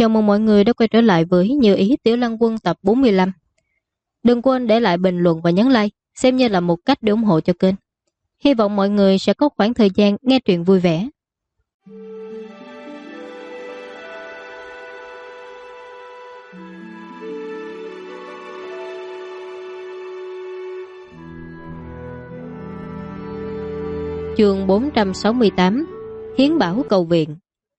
Chào mừng mọi người đã quay trở lại với Như Ý Tiểu Lăng Quân tập 45. Đừng quên để lại bình luận và nhấn like, xem như là một cách để ủng hộ cho kênh. Hy vọng mọi người sẽ có khoảng thời gian nghe truyện vui vẻ. Chương 468 Hiến bảo cầu viện.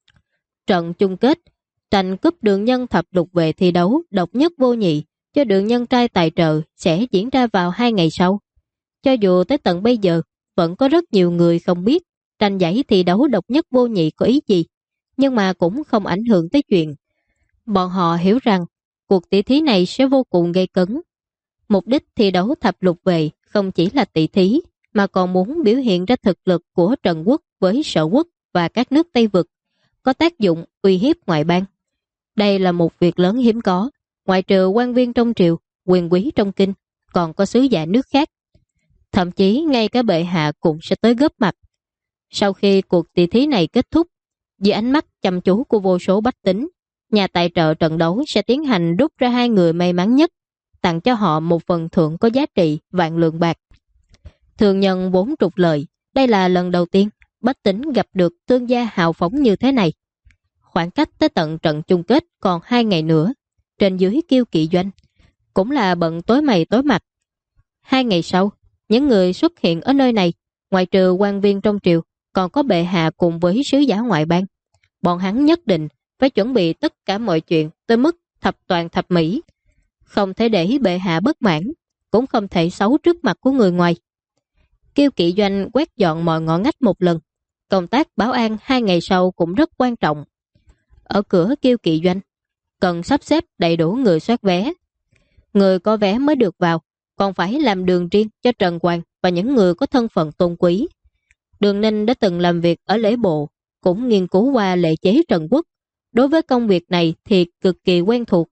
Trận chung kết tranh cúp đường nhân thập lục về thi đấu độc nhất vô nhị cho đường nhân trai tài trợ sẽ diễn ra vào 2 ngày sau. Cho dù tới tận bây giờ vẫn có rất nhiều người không biết tranh giải thi đấu độc nhất vô nhị có ý gì, nhưng mà cũng không ảnh hưởng tới chuyện. Bọn họ hiểu rằng cuộc tỷ thí này sẽ vô cùng gây cấn. Mục đích thi đấu thập lục về không chỉ là tỷ thí mà còn muốn biểu hiện ra thực lực của Trần Quốc với Sở Quốc và các nước Tây Vực, có tác dụng uy hiếp ngoại bang. Đây là một việc lớn hiếm có, ngoại trừ quan viên trong triều, quyền quý trong kinh, còn có sứ giả nước khác. Thậm chí ngay cả bệ hạ cũng sẽ tới góp mặt. Sau khi cuộc tỷ thí này kết thúc, dưới ánh mắt chăm chú của vô số bách tính, nhà tài trợ trận đấu sẽ tiến hành rút ra 2 người may mắn nhất, tặng cho họ một phần thưởng có giá trị vạn lượng bạc. Thường nhân vốn trục lợi, đây là lần đầu tiên bách tính gặp được thương gia hào phóng như thế này. Khoảng cách tới tận trận chung kết còn 2 ngày nữa, trên dưới Kiêu Kỵ Doanh cũng là bận tối mày tối mặt. 2 ngày sau, những người xuất hiện ở nơi này, ngoại trừ quan viên trong triều, còn có bệ hạ cùng với sứ giả ngoại bang. Bọn hắn nhất định phải chuẩn bị tất cả mọi chuyện tới mức thập toàn thập mỹ, không thể để bệ hạ bất mãn, cũng không thể xấu trước mặt của người ngoài. Kiêu Kỵ Doanh quét dọn mọi ngõ ngách một lần. Công tác bảo an 2 ngày sau cũng rất quan trọng. Ở cửa Kiêu Kỵ Doanh cần sắp xếp đầy đủ người soát vé. Người có vé mới được vào, còn phải làm đường riêng cho Trần Hoàng và những người có thân phận tôn quý. Đường Ninh đã từng làm việc ở lễ bộ, cũng nghiên cứu qua lệ chế Trần Quốc. Đối với công việc này thì cực kỳ quen thuộc.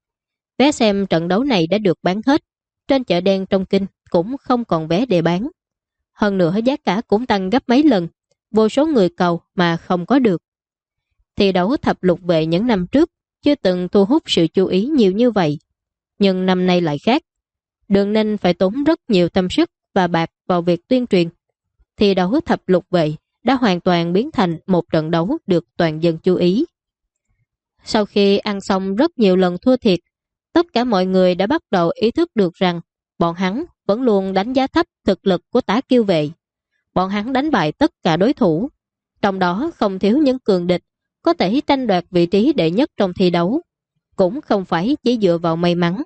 Vé xem trận đấu này đã được bán hết. Trên chợ đen trong kinh cũng không còn vé để bán. Hơn nữa giá cả cũng tăng gấp mấy lần, vô số người cầu mà không có được. Thi đấu thập lục vệ những năm trước chưa từng thu hút sự chú ý nhiều như vậy, nhưng năm nay lại khác. Đường Ninh phải tốn rất nhiều tâm sức và bạc vào việc tuyên truyền. Thi đấu thập lục vệ đã hoàn toàn biến thành một trận đấu được toàn dân chú ý. Sau khi ăn xong rất nhiều lần thua thiệt, tất cả mọi người đã bắt đầu ý thức được rằng bọn hắn vẫn luôn đánh giá thấp thực lực của Tả Kiêu Vệ. Bọn hắn đánh bại tất cả đối thủ, trong đó không thiếu những cường địch có thể tranh đoạt vị trí đệ nhất trong thi đấu, cũng không phải chỉ dựa vào may mắn.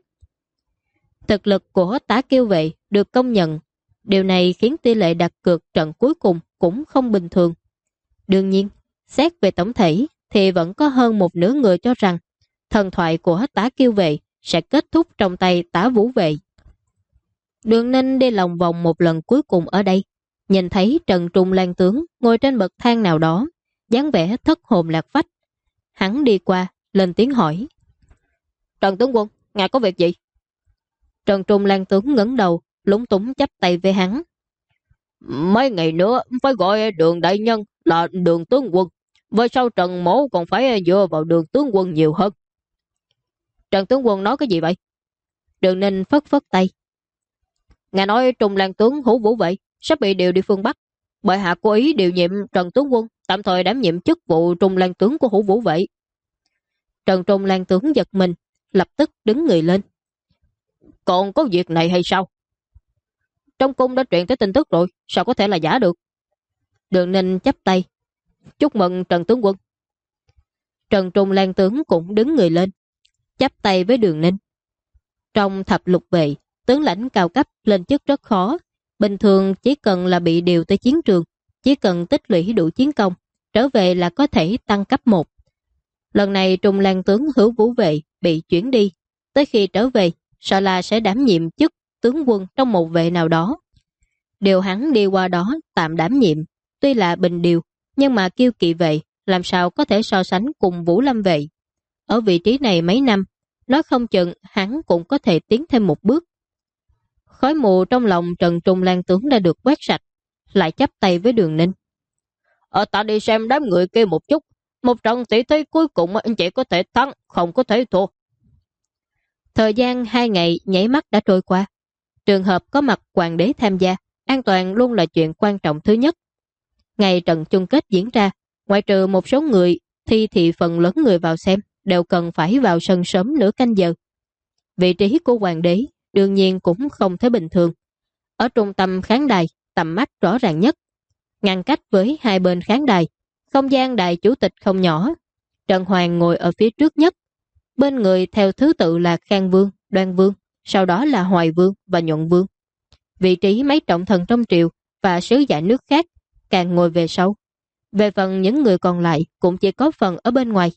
Thực lực của Tả Kiêu Vệ được công nhận, điều này khiến tỷ lệ đặt cược trận cuối cùng cũng không bình thường. Đương nhiên, xét về tổng thể thì vẫn có hơn một nửa người cho rằng thần thoại của Tả Kiêu Vệ sẽ kết thúc trong tay Tả Vũ Vệ. Đường Ninh đi lòng vòng một lần cuối cùng ở đây, nhìn thấy Trần Trung Lan tướng ngồi trên bậc thang nào đó, dáng vẻ thất hồn lạc phách. Hắn đi qua, lên tiếng hỏi: Trần tướng quân, ngài có việc gì? Trần Trung Lan tướng ngẩng đầu, lúng túng chắp tay với hắn: Mấy ngày nữa phải gọi Đường đại nhân là Đường tướng quân, về sau Trần mỗ còn phải dựa vào Đường tướng quân nhiều hơn. Trần tướng quân nói cái gì vậy? Đường Ninh phất phất tay: Ngài nói Trung Lan tướng Hữu Vũ Vệ sắp bị điều đi phương Bắc, bệ hạ cố ý điều nhiệm Trần tướng quân tạm thời đảm nhiệm chức vụ Trung Lan tướng của Hữu Vũ Vệ. Trần Trung Lan tướng giật mình, lập tức đứng người lên: Còn có việc này hay sao? Trong cung đã truyền tới tin tức rồi, sao có thể là giả được? Đường Ninh chắp tay: Chúc mừng Trần tướng quân. Trần Trung Lan tướng cũng đứng người lên, chắp tay với Đường Ninh. Trong thập lục vệ, tướng lãnh cao cấp lên chức rất khó. Bình thường chỉ cần là bị điều tới chiến trường, chỉ cần tích lũy đủ chiến công, trở về là có thể tăng cấp 1. Lần này Trung Lan tướng Hữu Vũ Vệ bị chuyển đi, tới khi trở về sợ là sẽ đảm nhiệm chức tướng quân trong một vệ nào đó. Điều hắn đi qua đó tạm đảm nhiệm, tuy là bình điều, nhưng mà Kiêu Kỵ Vệ làm sao có thể so sánh cùng Vũ Lâm Vệ. Ở vị trí này mấy năm, nói không chừng hắn cũng có thể tiến thêm một bước. Khói mù trong lòng Trần Trung Lan tướng đã được quét sạch, lại chắp tay với Đường Ninh. Ta đi xem đám người kia một chút, Một trận tỷ thí cuối cùng anh chỉ có thể thắng, không có thể thua. Thời gian 2 ngày nháy mắt đã trôi qua. Trường hợp có mặt hoàng đế tham gia, an toàn luôn là chuyện quan trọng thứ nhất. Ngày trận chung kết diễn ra, ngoại trừ một số người thì phần lớn người vào xem đều cần phải vào sân sớm nửa canh giờ. Vị trí của hoàng đế đương nhiên cũng không thể bình thường. Ở trung tâm khán đài, tầm mắt rõ ràng nhất. Ngăn cách với hai bên khán đài, không gian đại chủ tịch không nhỏ. Trần Hoàng ngồi ở phía trước nhất. Bên người theo thứ tự là Khang Vương, Đoan Vương, sau đó là Hoài Vương và Nhuận Vương. Vị trí mấy trọng thần trong triều và sứ giả nước khác càng ngồi về sau. Về phần những người còn lại cũng chỉ có phần ở bên ngoài.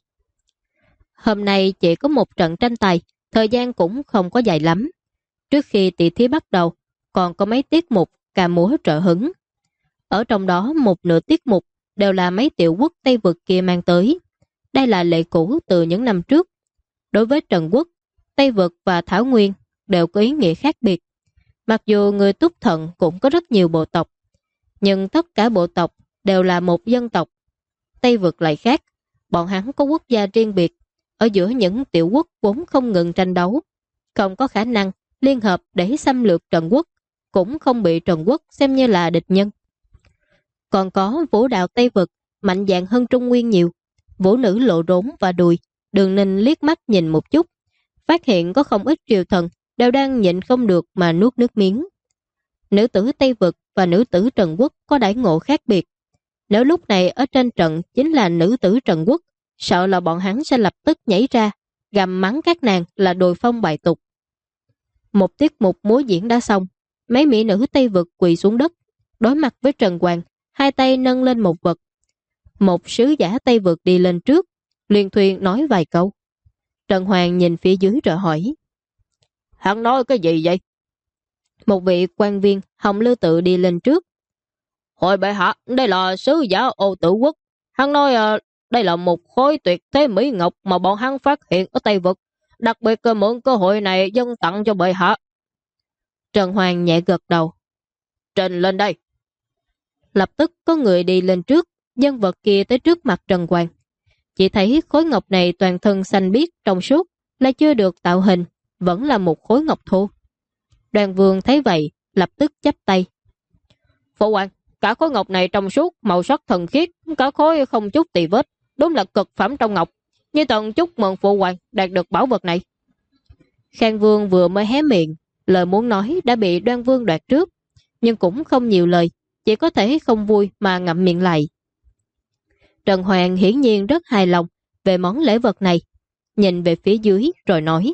Hôm nay chỉ có một trận tranh tài, thời gian cũng không có dài lắm. Trước khi tỷ thí bắt đầu, còn có mấy tiết mục ca múa trợ hứng. Ở trong đó một nửa tiết mục đều là mấy tiểu quốc Tây Vực kia mang tới. Đây là lệ cũ từ những năm trước. Đối với Trần Quốc, Tây Vực và Thảo Nguyên đều có ý nghĩa khác biệt. Mặc dù người Túc Thận cũng có rất nhiều bộ tộc, nhưng tất cả bộ tộc đều là một dân tộc. Tây Vực lại khác, bọn hắn có quốc gia riêng biệt. Ở giữa những tiểu quốc vốn không ngừng tranh đấu, không có khả năng liên hợp để xâm lược Trần Quốc, cũng không bị Trần Quốc xem như là địch nhân. Còn có vũ đạo Tây Vực mạnh dạn hơn Trung Nguyên nhiều. Vũ nữ lộ rốn và đùi, Đường Ninh liếc mắt nhìn một chút, phát hiện có không ít triều thần đều đang nhịn không được mà nuốt nước miếng. Nữ tử Tây Vực và nữ tử Trần Quốc có đãi ngộ khác biệt. Nếu lúc này ở trên trận chính là nữ tử Trần Quốc, sợ là bọn hắn sẽ lập tức nhảy ra, gầm mắng các nàng là đồi phong bại tục. Một tiết mục múa diễn đã xong, mấy mỹ nữ Tây Vực quỳ xuống đất, đối mặt với Trần Hoàng, hai tay nâng lên một vật. Một sứ giả Tây Vực đi lên trước, liền thuyền nói vài câu. Trần Hoàng nhìn phía dưới rồi hỏi: Hắn nói cái gì vậy? Một vị quan viên Hồng Lưu Tự đi lên trước. Hồi bệ hạ, đây là sứ giả Ô Tử Quốc. Hắn nói đây là một khối tuyệt thế mỹ ngọc mà bọn hắn phát hiện ở Tây Vực. Đặc biệt mượn cơ hội này dâng tặng cho bệ hạ. Trần Hoàng nhẹ gật đầu. Trình lên đây. Lập tức có người đi lên trước, dân vật kia tới trước mặt Trần Hoàng. Chỉ thấy khối ngọc này toàn thân xanh biếc trong suốt, là chưa được tạo hình, vẫn là một khối ngọc thô. Đoàn Vương thấy vậy, lập tức chắp tay. Phụ hoàng, cả khối ngọc này trong suốt, màu sắc thần khiết, cả khối không chút tì vết, đúng là cực phẩm trong ngọc. Như tận chúc mừng phụ hoàng đạt được bảo vật này. Khang Vương vừa mới hé miệng, lời muốn nói đã bị Đoan Vương đoạt trước, nhưng cũng không nhiều lời, chỉ có thể không vui mà ngậm miệng lại. Trần Hoàng hiển nhiên rất hài lòng về món lễ vật này, nhìn về phía dưới rồi nói: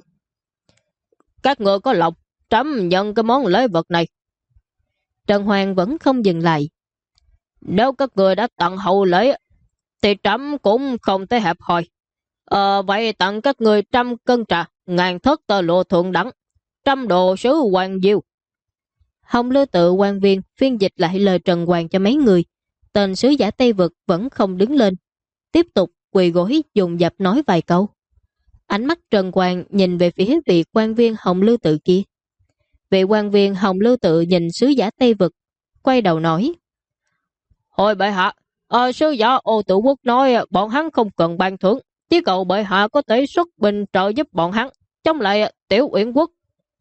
Các người có lòng, trẫm nhận cái món lễ vật này. Trần Hoàng vẫn không dừng lại. Nếu các người đã tặng hậu lễ thì trẫm cũng không thể hẹp hòi. Vậy tặng các người 100 cân trà, 1000 thất tơ lụa thượng đẳng, 100 đồ sứ hoàng diêu. Hồng Lưu Tự quan viên phiên dịch lại lời Trần Hoàng cho mấy người. Tên sứ giả Tây Vực vẫn không đứng lên, tiếp tục quỳ gối dùng dập nói vài câu. Ánh mắt Trần Hoàng nhìn về phía vị quan viên Hồng Lưu Tự kia. Vị quan viên Hồng Lưu Tự nhìn sứ giả Tây Vực, quay đầu nói: Hồi bệ hạ, sứ giả Ô Tử Quốc nói bọn hắn không cần ban thưởng, chỉ cầu bệ hạ có thể xuất binh trợ giúp bọn hắn, chống lại Tiểu Uyển Quốc.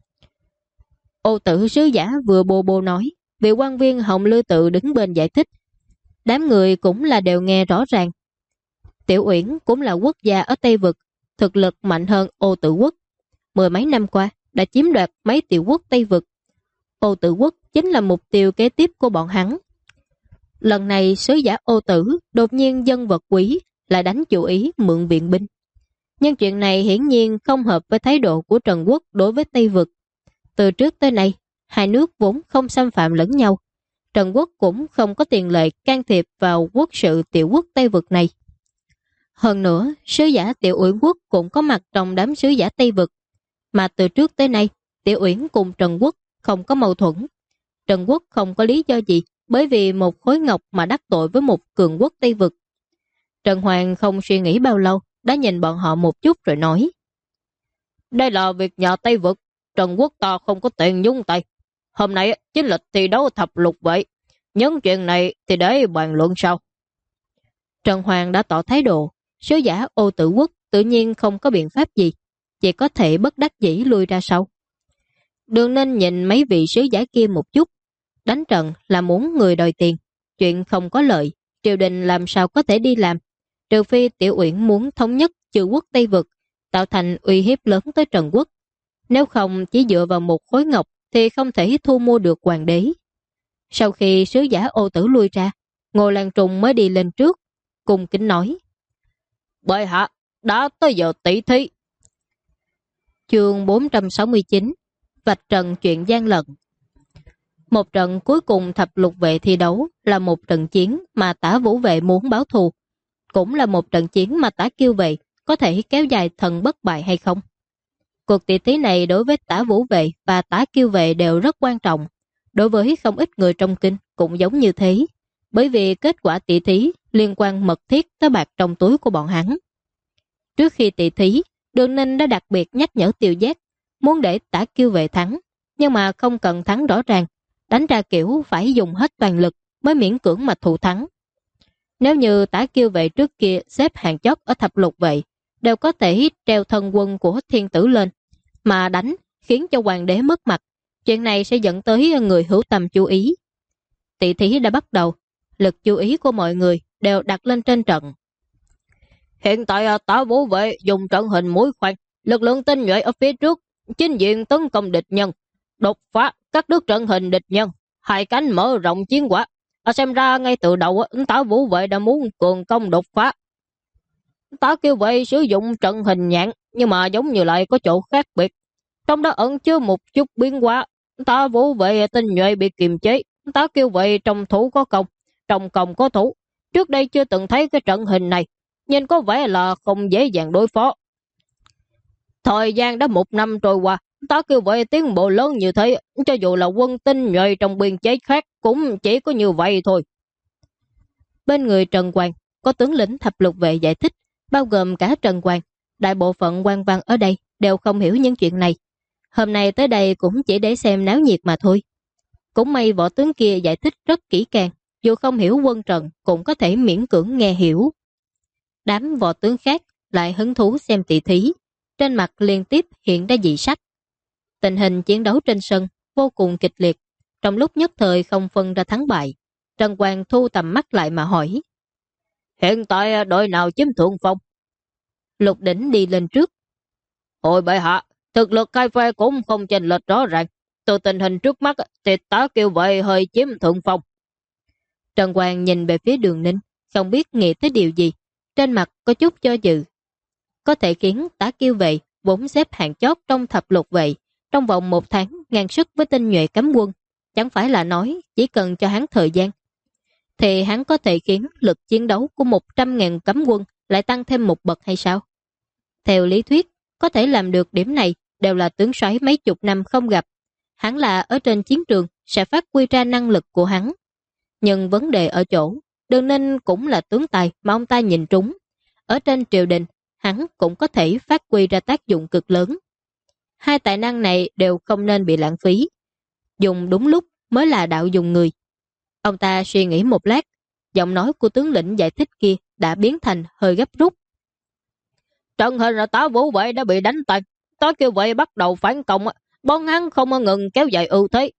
Ô Tử sứ giả vừa bô bô nói, vị quan viên Hồng Lưu Tự đứng bên giải thích. Đám người cũng là đều nghe rõ ràng. Tiểu Uyển cũng là quốc gia ở Tây Vực, thực lực mạnh hơn Ô Tử Quốc. Mười mấy năm qua đã chiếm đoạt mấy tiểu quốc Tây Vực. Ô Tử Quốc chính là mục tiêu kế tiếp của bọn hắn. Lần này sứ giả Ô Tử đột nhiên dân vật quý lại đánh chủ ý mượn viện binh. Nhưng chuyện này hiển nhiên không hợp với thái độ của Trần Quốc đối với Tây Vực. Từ trước tới nay, hai nước vốn không xâm phạm lẫn nhau. Trần Quốc cũng không có tiền lệ can thiệp vào quốc sự tiểu quốc Tây Vực này. Hơn nữa, sứ giả Tiểu Uyển Quốc cũng có mặt trong đám sứ giả Tây Vực. Mà từ trước tới nay, Tiểu Uyển cùng Trần Quốc không có mâu thuẫn. Trần Quốc không có lý do gì bởi vì một khối ngọc mà đắc tội với một cường quốc Tây Vực. Trần Hoàng không suy nghĩ bao lâu, đã nhìn bọn họ một chút rồi nói: Đây là việc nhà Tây Vực, Trần Quốc ta không có tiền nhúng tay. Hôm nay chính lịch thi đấu thập lục vậy, những chuyện này thì để bàn luận sau. Trần Hoàng đã tỏ thái độ, Sứ giả Ô Tử Quốc tự nhiên không có biện pháp gì, chỉ có thể bất đắc dĩ lui ra sau. Đường Ninh nhìn mấy vị sứ giả kia một chút, đánh trận là muốn người đòi tiền, chuyện không có lợi, triều đình làm sao có thể đi làm, trừ phi Tiểu Uyển muốn thống nhất Chư quốc Tây Vực, tạo thành uy hiếp lớn tới Trần Quốc. Nếu không chỉ dựa vào một khối ngọc thì không thể thu mua được hoàng đế. Sau khi sứ giả Ô Tử lui ra, Ngô Lan Trùng mới đi lên trước, cùng kính nói: Bệ hạ, đã tới giờ tỷ thí. Chương 469 Vạch trần chuyện gian lận. Một trận cuối cùng thập lục vệ thi đấu là một trận chiến mà Tả Vũ Vệ muốn báo thù, cũng là một trận chiến mà Tả Kiêu Vệ có thể kéo dài thần bất bại hay không. Cuộc tỷ thí này đối với Tả Vũ Vệ và Tả Kiêu Vệ đều rất quan trọng, đối với không ít người trong kinh cũng giống như thế, bởi vì kết quả tỷ thí liên quan mật thiết tới bạc trong túi của bọn hắn. Trước khi tỷ thí, Đường Ninh đã đặc biệt nhắc nhở Tiêu Giác muốn để Tả Kiêu Vệ thắng, nhưng mà không cần thắng rõ ràng, đánh ra kiểu phải dùng hết toàn lực mới miễn cưỡng mà thủ thắng. Nếu như Tả Kiêu Vệ trước kia xếp hàng chót ở thập lục vệ, đều có thể treo thân quân của thiên tử lên, mà đánh khiến cho hoàng đế mất mặt. Chuyện này sẽ dẫn tới người hữu tâm chú ý. Tỷ thí đã bắt đầu, lực chú ý của mọi người đều đặt lên trên trận. Hiện tại Tả Vũ Vệ dùng trận hình mũi khoan, lực lượng tinh nhuệ ở phía trước, chính diện tấn công địch nhân, đột phá các đứt trận hình địch nhân, hai cánh mở rộng chiến quả. Xem ra ngay từ đầu Tả Vũ Vệ đã muốn cường công đột phá. Tả Kiêu Vệ sử dụng trận hình nhạn, nhưng mà giống như lại có chỗ khác biệt, trong đó ẩn chứa một chút biến hóa. Tả Vũ Vệ tinh nhuệ bị kiềm chế, Tả Kiêu Vệ trong thủ có công, trong công có thủ. Trước đây chưa từng thấy cái trận hình này, nhìn có vẻ là không dễ dàng đối phó. Thời gian đã 1 năm trôi qua, Tả Kiêu Vệ tiến bộ lớn như thế, cho dù là quân tinh nhuệ trong biên chế khác cũng chỉ có như vậy thôi. Bên người Trần Quang có tướng lĩnh thập lục vệ giải thích, bao gồm cả Trần Quang. Đại bộ phận quan văn ở đây đều không hiểu những chuyện này. Hôm nay tới đây cũng chỉ để xem náo nhiệt mà thôi. Cũng may võ tướng kia giải thích rất kỹ càng, dù không hiểu quân trận cũng có thể miễn cưỡng nghe hiểu. Đám võ tướng khác lại hứng thú xem tỷ thí, trên mặt liên tiếp hiện ra dị sắc. Tình hình chiến đấu trên sân vô cùng kịch liệt, trong lúc nhất thời không phân ra thắng bại. Trần Quang thu tầm mắt lại mà hỏi: Hiện tại đội nào chiếm thượng phong? Lục Đỉnh đi lên trước: Ôi bệ hạ, thực lực khai phê cũng không chênh lệch rõ ràng. Từ tình hình trước mắt thì Tả Kiêu Vệ hơi chiếm thượng phong. Trần Quang nhìn về phía Đường Ninh, không biết nghĩ tới điều gì, trên mặt có chút do dự. Có thể khiến Tả Kiêu Vệ vốn xếp hạng chót trong thập lục vệ, trong vòng 1 tháng ngang sức với tinh nhuệ cấm quân, chẳng phải là nói chỉ cần cho hắn thời gian, thì hắn có thể khiến lực chiến đấu của 100.000 cấm quân lại tăng thêm một bậc hay sao? Theo lý thuyết, có thể làm được điểm này đều là tướng soái mấy chục năm không gặp. Hắn là ở trên chiến trường sẽ phát huy ra năng lực của hắn. Nhưng vấn đề ở chỗ, Đường Ninh cũng là tướng tài mà ông ta nhìn trúng. Ở trên triều đình, hắn cũng có thể phát huy ra tác dụng cực lớn. Hai tài năng này đều không nên bị lãng phí. Dùng đúng lúc mới là đạo dùng người. Ông ta suy nghĩ một lát, giọng nói của tướng lĩnh giải thích kia đã biến thành hơi gấp rút. Trận hình là Tả Vũ Vệ đã bị đánh tan, Tả Kiêu Vệ bắt đầu phản công, bọn hắn không ngừng kéo dài ưu thế.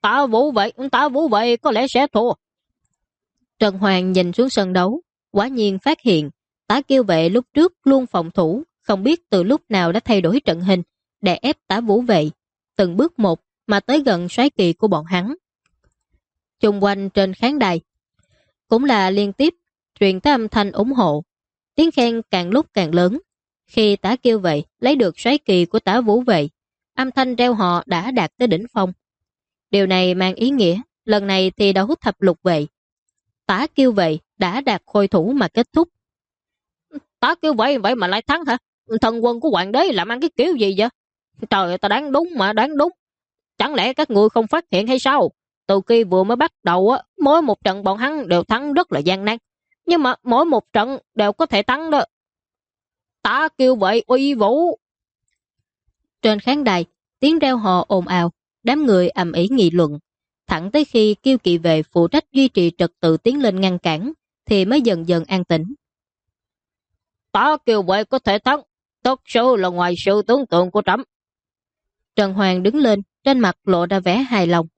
Tả Vũ Vệ có lẽ sẽ thua. Trần Hoàng nhìn xuống sân đấu, quả nhiên phát hiện Tả Kiêu Vệ lúc trước luôn phòng thủ, không biết từ lúc nào đã thay đổi trận hình, đè ép Tả Vũ Vệ, từng bước một mà tới gần soái kỳ của bọn hắn. Chung quanh trên khán đài cũng là liên tiếp truyền tới âm thanh ủng hộ, tiếng khen càng lúc càng lớn. Khi Tả Kiêu Vệ lấy được soái kỳ của Tả Vũ Vệ, âm thanh reo hò đã đạt tới đỉnh phong. Điều này mang ý nghĩa lần này thi đấu thập lục vệ, Tả Kiêu Vệ đã đạt khôi thủ mà kết thúc. Tả Kiêu Vệ vậy mà lại thắng hả? Thần quân của hoàng đế làm ăn cái kiểu gì vậy? Trời ơi, ta đoán đúng mà đoán đúng. Chẳng lẽ các người không phát hiện hay sao? Từ khi vừa mới bắt đầu mỗi một trận bọn hắn đều thắng rất là gian nan, nhưng mà mỗi một trận đều có thể thắng đó. Tả Kiêu Vệ uy vũ. Trên khán đài, tiếng reo hò ồn ào, đám người ầm ĩ nghị luận. Thẳng tới khi Kiêu Kỵ Vệ phụ trách duy trì trật tự tiến lên ngăn cản, thì mới dần dần an tĩnh. Tả Kiều Vệ có thể thắng, tất sự là ngoài sự tưởng tượng của trẫm. Trần Hoàng đứng lên, trên mặt lộ ra vẻ hài lòng.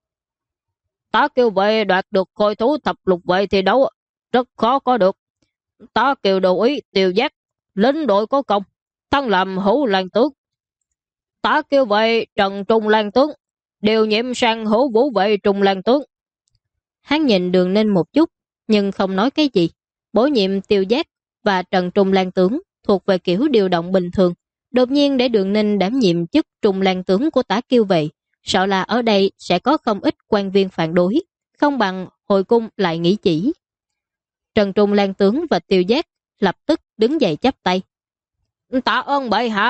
Tả Kiều Vệ đoạt được khôi thú thập lục vệ thi đấu rất khó có được. Tả Kiều đồng ý Tiêu Giác, lính đội có công, thăng làm hữu lang tướng. Tả Kiều Vệ Trần Trung lang tướng, điều nhiệm sang hữu vũ vệ Trung lang tướng. Hắn nhìn Đường Ninh một chút, nhưng không nói cái gì. Bổ nhiệm Tiêu Giác và Trần Trung lang tướng thuộc về kiểu điều động bình thường. Đột nhiên để Đường Ninh đảm nhiệm chức Trung lang tướng của Tả Kiều Vệ, sợ là ở đây sẽ có không ít quan viên phản đối, không bằng hồi cung lại nghĩ chỉ. Trần Trung lang tướng và Tiêu Giác lập tức đứng dậy chắp tay. Tạ ơn bệ hạ.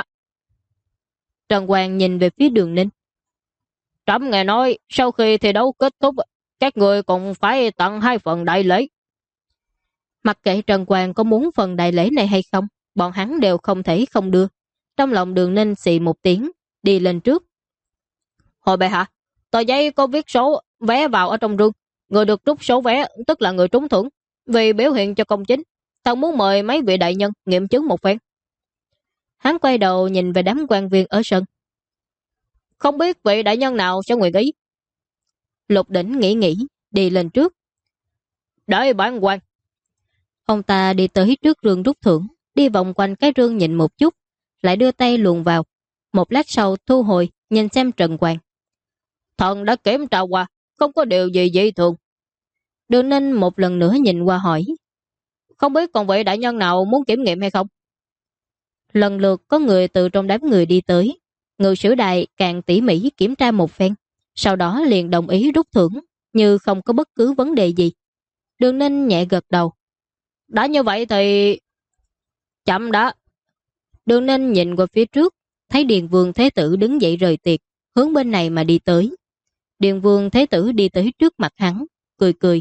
Trần Hoàng nhìn về phía Đường Ninh. Trẫm nghe nói sau khi thi đấu kết thúc, các người còn phải tặng 2 phần đại lễ. Mặc kệ Trần Hoàng có muốn phần đại lễ này hay không, bọn hắn đều không thể không đưa. Trong lòng Đường Ninh xì một tiếng, đi lên trước. Hồi bệ hạ, tờ giấy có viết số vé vào ở trong rương. Người được rút số vé tức là người trúng thưởng. Vì biểu hiện cho công chính, thần muốn mời mấy vị đại nhân nghiệm chứng một phen. Hắn quay đầu nhìn về đám quan viên ở sân. Không biết vị đại nhân nào sẽ nguyện ý. Lục Đỉnh nghĩ, đi lên trước. Đợi bản quan. Ông ta đi tới trước rương rút thưởng, đi vòng quanh cái rương nhìn một chút, lại đưa tay luồn vào. Một lát sau thu hồi, nhìn xem Trần Hoàng. Thần đã kiểm tra qua, không có điều gì dị thường. Đường Ninh một lần nữa nhìn qua hỏi. Không biết còn vị đại nhân nào muốn kiểm nghiệm hay không? Lần lượt có người từ trong đám người đi tới. Ngự sử đài càng tỉ mỉ kiểm tra một phen, sau đó liền đồng ý rút thưởng, như không có bất cứ vấn đề gì. Đường Ninh nhẹ gật đầu. Đã như vậy thì... Chậm đã. Đường Ninh nhìn qua phía trước, thấy Điền Vương Thế Tử đứng dậy rời tiệc, hướng bên này mà đi tới. Điền Vương Thế Tử đi tới trước mặt hắn, cười cười.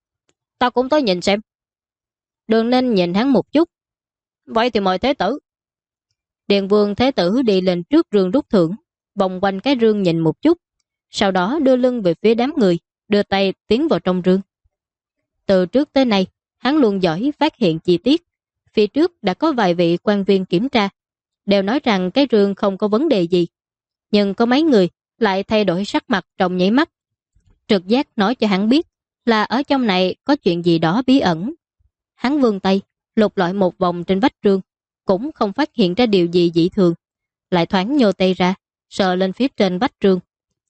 Ta cũng tới nhìn xem. Đường Ninh nhìn hắn một chút. Vậy thì mời Thế Tử. Điền Vương Thế Tử đi lên trước rương rút thưởng, vòng quanh cái rương nhìn một chút, sau đó đưa lưng về phía đám người, đưa tay tiến vào trong rương. Từ trước tới nay, hắn luôn giỏi phát hiện chi tiết. Phía trước đã có vài vị quan viên kiểm tra, đều nói rằng cái rương không có vấn đề gì. Nhưng có mấy người lại thay đổi sắc mặt trong nháy mắt. Trực giác nói cho hắn biết là ở trong này có chuyện gì đó bí ẩn. Hắn vươn tay, lục lọi một vòng trên vách rương, cũng không phát hiện ra điều gì dị thường. Lại thoáng nhô tay ra, sờ lên phía trên vách rương.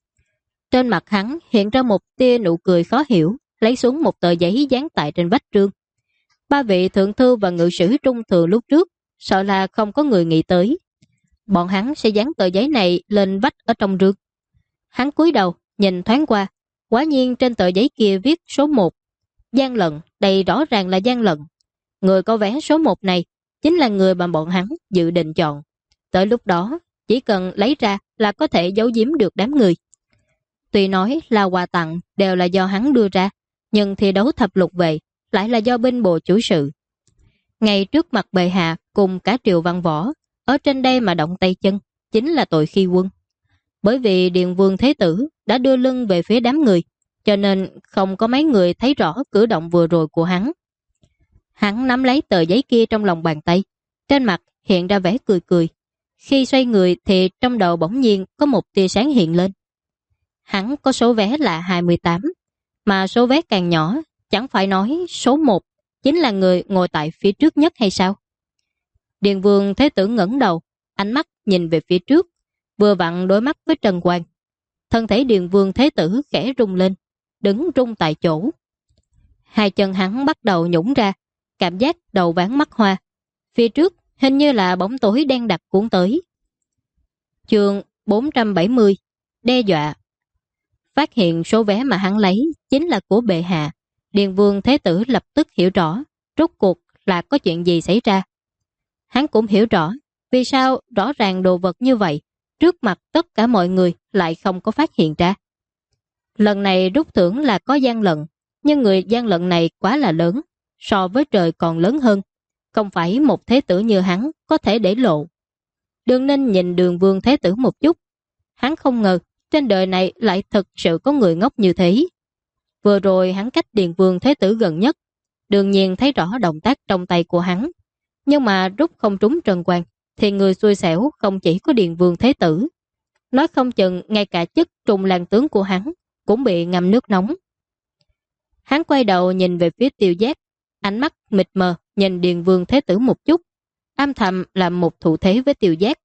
Trên mặt hắn hiện ra một tia nụ cười khó hiểu, lấy xuống một tờ giấy dán tại trên vách rương. 3 vị thượng thư và ngự sử trung thừa lúc trước sợ là không có người nghĩ tới. Bọn hắn sẽ dán tờ giấy này lên vách ở trong rương. Hắn cúi đầu, nhìn thoáng qua. Quả nhiên trên tờ giấy kia viết số 1. Gian lận, đây rõ ràng là gian lận. Người có vé số 1 này chính là người mà bọn hắn dự định chọn. Tới lúc đó, chỉ cần lấy ra là có thể giấu giếm được đám người. Tuy nói là quà tặng đều là do hắn đưa ra, nhưng thi đấu thập lục vệ lại là do binh bộ chủ sự. Ngay trước mặt bệ hạ cùng cả triều văn võ, ở trên đây mà động tay chân, chính là tội khi quân. Bởi vì Điền Vương Thế Tử đã đưa lưng về phía đám người, cho nên không có mấy người thấy rõ cử động vừa rồi của hắn. Hắn nắm lấy tờ giấy kia trong lòng bàn tay, trên mặt hiện ra vẻ cười cười. Khi xoay người thì trong đầu bỗng nhiên có một tia sáng hiện lên. Hắn có số vé là 28, mà số vé càng nhỏ, chẳng phải nói số 1 chính là người ngồi tại phía trước nhất hay sao? Điền Vương Thế Tử ngẩng đầu, ánh mắt nhìn về phía trước, vừa vặn đối mắt với Trần Hoàng. Thân thể Điền Vương Thế Tử khẽ rung lên, đứng rung tại chỗ. Hai chân hắn bắt đầu nhũng ra, cảm giác đầu ván mắt hoa. Phía trước hình như là bóng tối đen đặc cuốn tới. Chương 470, đe dọa. Phát hiện số vé mà hắn lấy chính là của bệ hạ. Điền Vương Thế Tử lập tức hiểu rõ rốt cuộc là có chuyện gì xảy ra. Hắn cũng hiểu rõ vì sao rõ ràng đồ vật như vậy trước mặt tất cả mọi người lại không có phát hiện ra. Lần này rút thưởng là có gian lận, nhưng người gian lận này quá là lớn, so với trời còn lớn hơn. Không phải một thế tử như hắn có thể để lộ. Đường Ninh nhìn Đường Vương Thế Tử một chút. Hắn không ngờ trên đời này lại thực sự có người ngốc như thế. Vừa rồi hắn cách Điền Vương Thế Tử gần nhất, đương nhiên thấy rõ động tác trong tay của hắn. Nhưng mà rút không trúng Trần Quang, thì người xui xẻo không chỉ có Điền Vương Thế Tử. Nói không chừng ngay cả chức trung lang tướng của hắn cũng bị ngâm nước nóng. Hắn quay đầu nhìn về phía Tiêu Giác, ánh mắt mịt mờ nhìn Điền Vương Thế Tử một chút, âm thầm làm một thủ thế với Tiêu Giác.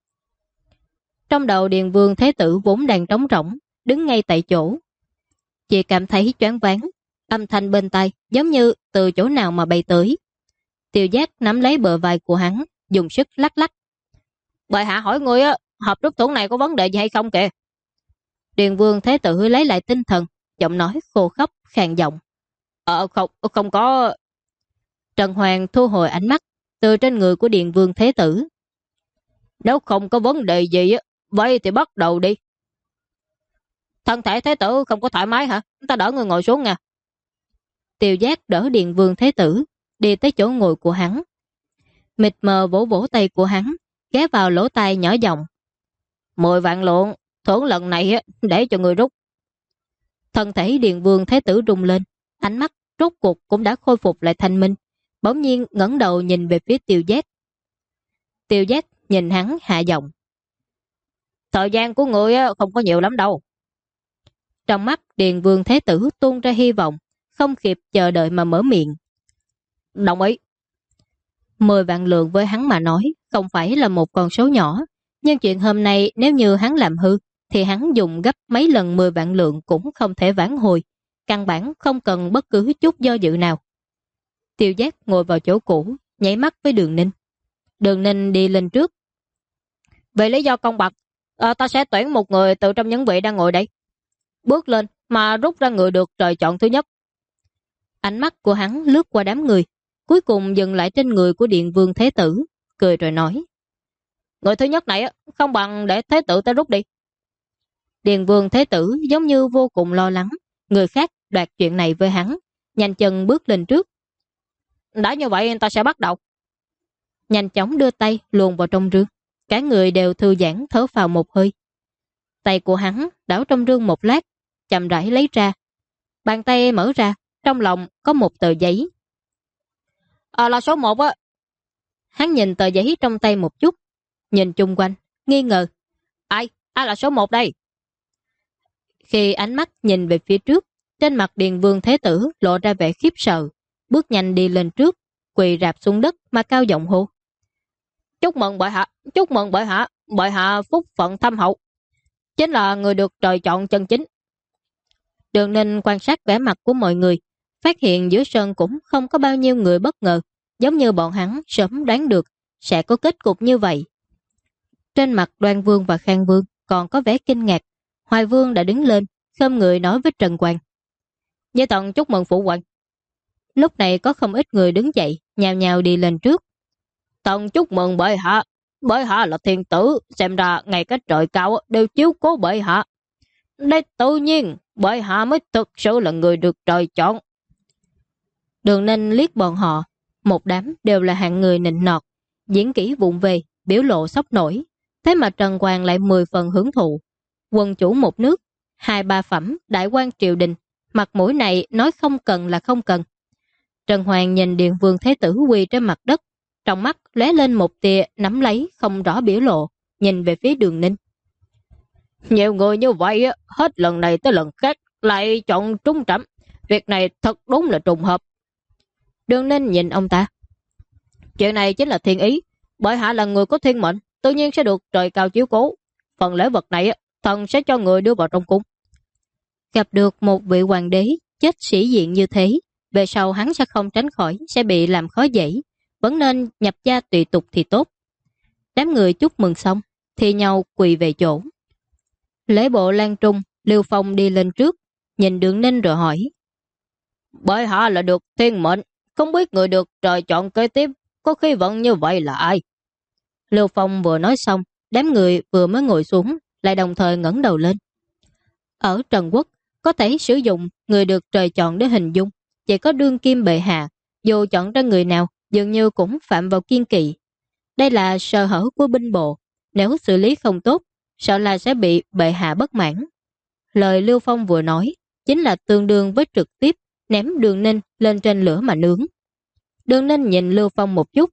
Trong đầu Điền Vương Thế Tử vốn đang trống rỗng, đứng ngay tại chỗ. Chỉ cảm thấy choáng váng, âm thanh bên tai giống như từ chỗ nào mà bay tới. Tiêu Giác nắm lấy bờ vai của hắn, dùng sức lắc lắc. Bệ hạ hỏi ngươi á, hộp rút thưởng này có vấn đề gì hay không kìa? Điền Vương Thế Tử lấy lại tinh thần, giọng nói khô khốc, khàn giọng. Không có. Trần Hoàng thu hồi ánh mắt từ trên người của Điền Vương Thế Tử. Nếu không có vấn đề gì á, vậy thì bắt đầu đi. Thân thể Thế Tử không có thoải mái hả? Ta đỡ người ngồi xuống nha. Tiêu Giác đỡ Điền Vương Thế Tử, đi tới chỗ ngồi của hắn. Mịt mờ vỗ vỗ tay của hắn, ghé vào lỗ tai nhỏ giọng. 10 vạn lượng, thưởng lần này á, để cho người rút. Thân thể Điền Vương Thế Tử rung lên, ánh mắt rốt cuộc cũng đã khôi phục lại thanh minh, bỗng nhiên ngẩng đầu nhìn về phía Tiêu Giác. Tiêu Giác nhìn hắn hạ giọng. Thời gian của người không có nhiều lắm đâu. Trong mắt Điền Vương Thế Tử tuôn ra hy vọng, không kịp chờ đợi mà mở miệng. Đồng ý. 10 vạn lượng với hắn mà nói không phải là một con số nhỏ, nhưng chuyện hôm nay nếu như hắn làm hư thì hắn dùng gấp mấy lần 10 vạn lượng cũng không thể vãn hồi, căn bản không cần bất cứ chút do dự nào. Tiêu Giác ngồi vào chỗ cũ, nháy mắt với Đường Ninh. Đường Ninh đi lên trước. Về lý do công bằng, ta sẽ tuyển một người từ trong những vị đang ngồi đây. Bước lên mà rút ra người được trời chọn thứ nhất. Ánh mắt của hắn lướt qua đám người, cuối cùng dừng lại trên người của Điền Vương Thế Tử, cười rồi nói. Người thứ nhất này không bằng để Thế Tử ta rút đi. Điền Vương Thế Tử giống như vô cùng lo lắng, người khác đoạt chuyện này với hắn, nhanh chân bước lên trước. Đã như vậy ta sẽ bắt đầu. Nhanh chóng đưa tay luồn vào trong rương, cả người đều thư giãn thở phào một hơi. Tay của hắn đảo trong rương một lát, chậm rãi lấy ra. Bàn tay mở ra, trong lòng có một tờ giấy. Là số 1 á. Hắn nhìn tờ giấy trong tay một chút, nhìn chung quanh, nghi ngờ. Ai là số 1 đây? Khi ánh mắt nhìn về phía trước, trên mặt Điền Vương Thế Tử lộ ra vẻ khiếp sợ, bước nhanh đi lên trước, quỳ rạp xuống đất mà cao giọng hô. Chúc mừng bệ hạ, chúc mừng bệ hạ phúc phận thâm hậu, chính là người được trời chọn chân chính. Đường Ninh quan sát vẻ mặt của mọi người, phát hiện giữa sân cũng không có bao nhiêu người bất ngờ, giống như bọn hắn sớm đoán được sẽ có kết cục như vậy. Trên mặt Đoan Vương và Khang Vương còn có vẻ kinh ngạc. Hoài Vương đã đứng lên, khom người nói với Trần Quang. Với tận chúc mừng phụ hoàng. Lúc này có không ít người đứng dậy, nhào nhào đi lên trước. Tận chúc mừng bệ hạ là thiên tử, xem ra ngày cách trời cao đều chiếu cố bệ hạ. Đây tự nhiên, bệ hạ mới thực sự là người được trời chọn. Đường Ninh liếc bọn họ, một đám đều là hạng người nịnh nọt, diễn kỹ vụng về, biểu lộ sốc nổi. Thế mà Trần Quang lại 10 phần hưởng thụ. Quân chủ một nước, 2-3 phẩm, đại quan triều đình, mặt mũi này nói không cần là không cần. Trần Hoàng nhìn Điền Vương Thế Tử quỳ trên mặt đất, trong mắt lóe lên một tia nắm lấy không rõ biểu lộ, nhìn về phía Đường Ninh. Nhiều người như vậy, hết lần này tới lần khác lại chọn trúng trẫm. Việc này thật đúng là trùng hợp. Đường Ninh nhìn ông ta. Chuyện này chính là thiên ý. Bệ hạ là người có thiên mệnh, tự nhiên sẽ được trời cao chiếu cố. Phần lễ vật này thần sẽ cho người đưa vào trong cung. Gặp được một vị hoàng đế chết sĩ diện như thế, về sau hắn sẽ không tránh khỏi sẽ bị làm khó dễ, vẫn nên nhập gia tùy tục thì tốt. Đám người chúc mừng xong thì nhau quỳ về chỗ. Lễ bộ lan trung, Liêu Phong đi lên trước, nhìn Đường Ninh rồi hỏi. Bệ hạ là được thiên mệnh, không biết người được trời chọn kế tiếp có khí vận như vậy là ai? Liêu Phong vừa nói xong, đám người vừa mới ngồi xuống lại đồng thời ngẩng đầu lên. Ở Trần Quốc có thể sử dụng người được trời chọn để hình dung, chỉ có đương kim bệ hạ, dù chọn ra người nào dường như cũng phạm vào kiên kỵ. Đây là sơ hở của binh bộ, nếu xử lý không tốt sợ là sẽ bị bệ hạ bất mãn. Lời Liêu Phong vừa nói chính là tương đương với trực tiếp ném Đường Ninh lên trên lửa mà nướng. Đường Ninh nhìn Liêu Phong một chút,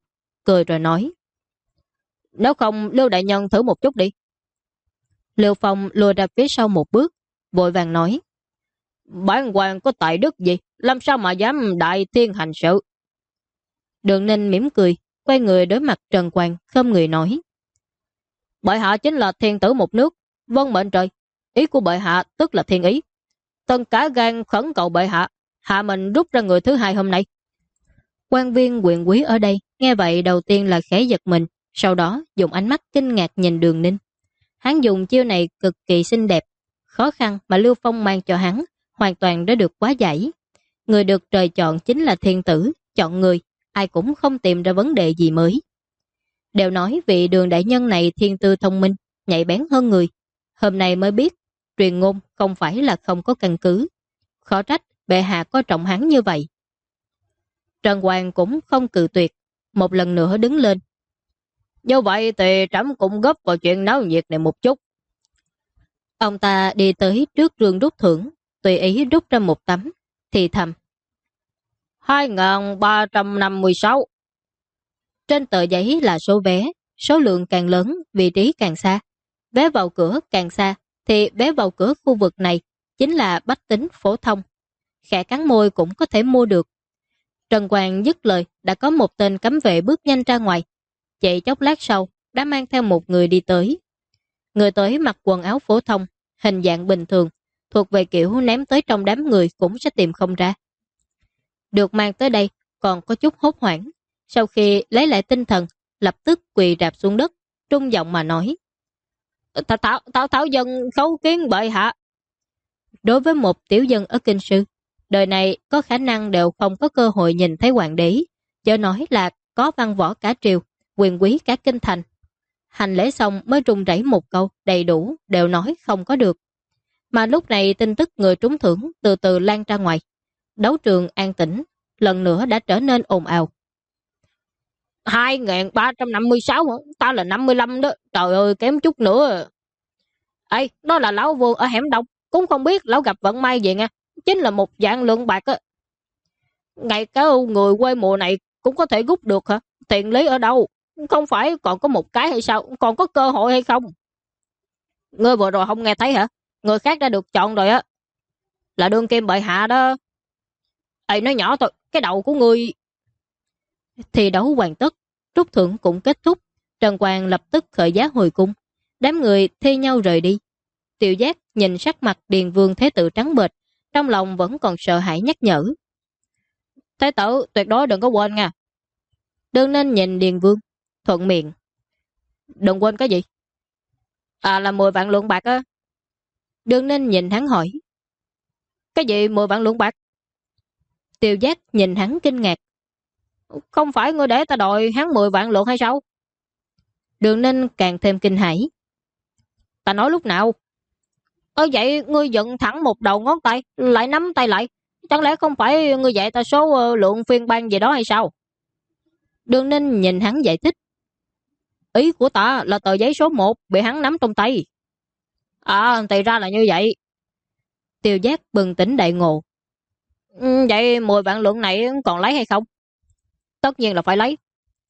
cười rồi nói: Nếu không Lưu đại nhân thử một chút đi. Lưu Phong lùi ra phía sau một bước, vội vàng nói: Bản quan có tài đức gì, làm sao mà dám đại thiên hành sự. Đường Ninh mỉm cười, quay người đối mặt Trần Quang, khom người nói: Bệ hạ chính là thiên tử một nước, vâng mệnh trời. Ý của bệ hạ tức là thiên ý. Tân cả gan khẩn cầu bệ hạ, hạ mình rút ra người thứ hai hôm nay. Quan viên quyền quý ở đây nghe vậy đầu tiên là khẽ giật mình, sau đó dùng ánh mắt kinh ngạc nhìn Đường Ninh. Hắn dùng chiêu này cực kỳ xinh đẹp, khó khăn mà Lưu Phong mang cho hắn hoàn toàn đã được quá giải. Người được trời chọn chính là thiên tử, chọn người, ai cũng không tìm ra vấn đề gì mới. Đều nói vị Đường đại nhân này thiên tư thông minh, nhạy bén hơn người. Hôm nay mới biết, truyền ngôn không phải là không có căn cứ. Khó trách bệ hạ có trọng hắn như vậy. Trần Hoàng cũng không cự tuyệt, một lần nữa đứng lên. Như vậy thì trẫm cũng góp vào chuyện náo nhiệt này một chút. Ông ta đi tới trước rương rút thưởng, tùy ý rút ra một tấm, thì thầm: 2356. Trên tờ giấy là số vé, số lượng càng lớn, vị trí càng xa. Vé vào cửa càng xa, thì vé vào cửa khu vực này chính là bách tính phổ thông. Khẽ cắn môi cũng có thể mua được. Trần Quang dứt lời, đã có một tên cấm vệ bước nhanh ra ngoài. Chạy chốc lát sau, đã mang theo một người đi tới. Người tới mặc quần áo phổ thông, hình dạng bình thường, thuộc về kiểu ném tới trong đám người cũng sẽ tìm không ra. Được mang tới đây, còn có chút hốt hoảng. Sau khi lấy lại tinh thần, lập tức quỳ rạp xuống đất, trung giọng mà nói: Thảo dân khấu kiến bệ hạ. Đối với một tiểu dân ở kinh sư, đời này có khả năng đều không có cơ hội nhìn thấy hoàng đế, chớ nói là có văn võ cả triều, quyền quý cả kinh thành. Hành lễ xong mới run rẩy một câu đầy đủ, đều nói không có được. Mà lúc này tin tức người trúng thưởng từ từ lan ra ngoài. Đấu trường an tĩnh, lần nữa đã trở nên ồn ào. 2356 hả? Ta là 55 đó. Trời ơi, kém chút nữa. Ê, đó là lão vương ở hẻm đông. Cũng không biết lão gặp vận may gì nha. Chính là một dạng lượng bạc á. Ngay cả người quê mùa này cũng có thể rút được hả? Tiền lý ở đâu? Không phải còn có một cái hay sao? Còn có cơ hội hay không? Ngươi vừa rồi không nghe thấy hả? Người khác đã được chọn rồi á. Là đương kim bệ hạ đó. Ê, nói nhỏ thôi. Cái đầu của ngươi. Thi đấu hoàn tất, rút thưởng cũng kết thúc. Trần Quang lập tức khởi giá hồi cung. Đám người thi nhau rời đi. Tiểu Giác nhìn sắc mặt Điền Vương Thế Tử trắng bệch, trong lòng vẫn còn sợ hãi nhắc nhở: Thế tử tuyệt đối đừng có quên nha. Đương nên nhìn Điền Vương, thuận miệng: Đừng quên cái gì? À, là 10 vạn lượng bạc á. Đương nên nhìn hắn hỏi: Cái gì 10 vạn lượng bạc? Tiểu Giác nhìn hắn kinh ngạc: Không phải ngươi để ta đòi hắn 10 vạn lượng hay sao? Đường Ninh càng thêm kinh hãi: Ta nói lúc nào? Vậy ngươi dựng thẳng một đầu ngón tay, lại nắm tay lại. Chẳng lẽ không phải ngươi dạy ta số lượng phiên ban gì đó hay sao? Đường Ninh nhìn hắn giải thích: Ý của ta là tờ giấy số 1 bị hắn nắm trong tay. À, thì ra là như vậy. Tiểu Giác bừng tỉnh đại ngộ: Vậy 10 vạn lượng này còn lấy hay không? Tất nhiên là phải lấy.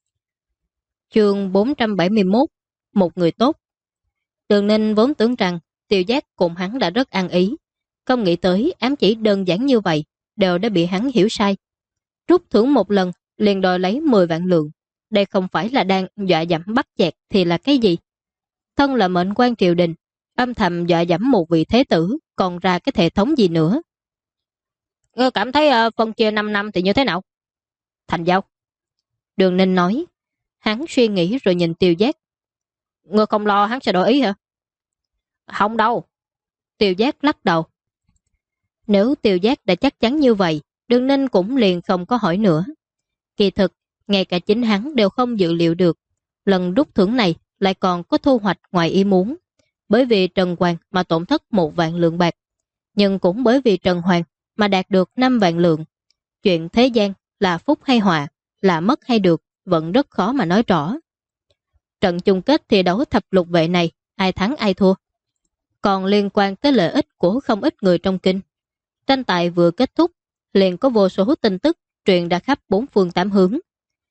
Chương 471: Một người tốt. Đường Ninh vốn tưởng rằng Tiểu Giác cùng hắn đã rất ăn ý, không nghĩ tới ám chỉ đơn giản như vậy đều đã bị hắn hiểu sai. Rút thưởng một lần liền đòi lấy 10 vạn lượng. Đây không phải là đang dọa dẫm bắt chẹt thì là cái gì? Thân là mệnh quan triều đình, âm thầm dọa dẫm một vị thế tử, còn ra cái hệ thống gì nữa? Ngươi cảm thấy phân chia 5 năm thì như thế nào? Thành giao. Đường Ninh nói. Hắn suy nghĩ rồi nhìn Tiêu Giác: Ngươi không lo hắn sẽ đổi ý hả? Không đâu. Tiêu Giác lắc đầu. Nếu Tiêu Giác đã chắc chắn như vậy, Đường Ninh cũng liền không có hỏi nữa. Kỳ thực, ngay cả chính hắn đều không dự liệu được lần rút thưởng này lại còn có thu hoạch ngoài ý muốn. Bởi vì Trần Hoàng mà tổn thất 1 vạn lượng bạc, nhưng cũng bởi vì Trần Hoàng mà đạt được 5 vạn lượng. Chuyện thế gian là phúc hay họa, là mất hay được, vẫn rất khó mà nói rõ. Trận chung kết thi đấu thập lục vệ này, ai thắng ai thua, còn liên quan tới lợi ích của không ít người trong kinh. Tranh tài vừa kết thúc, liền có vô số tin tức truyền ra khắp 4 phương 8 hướng.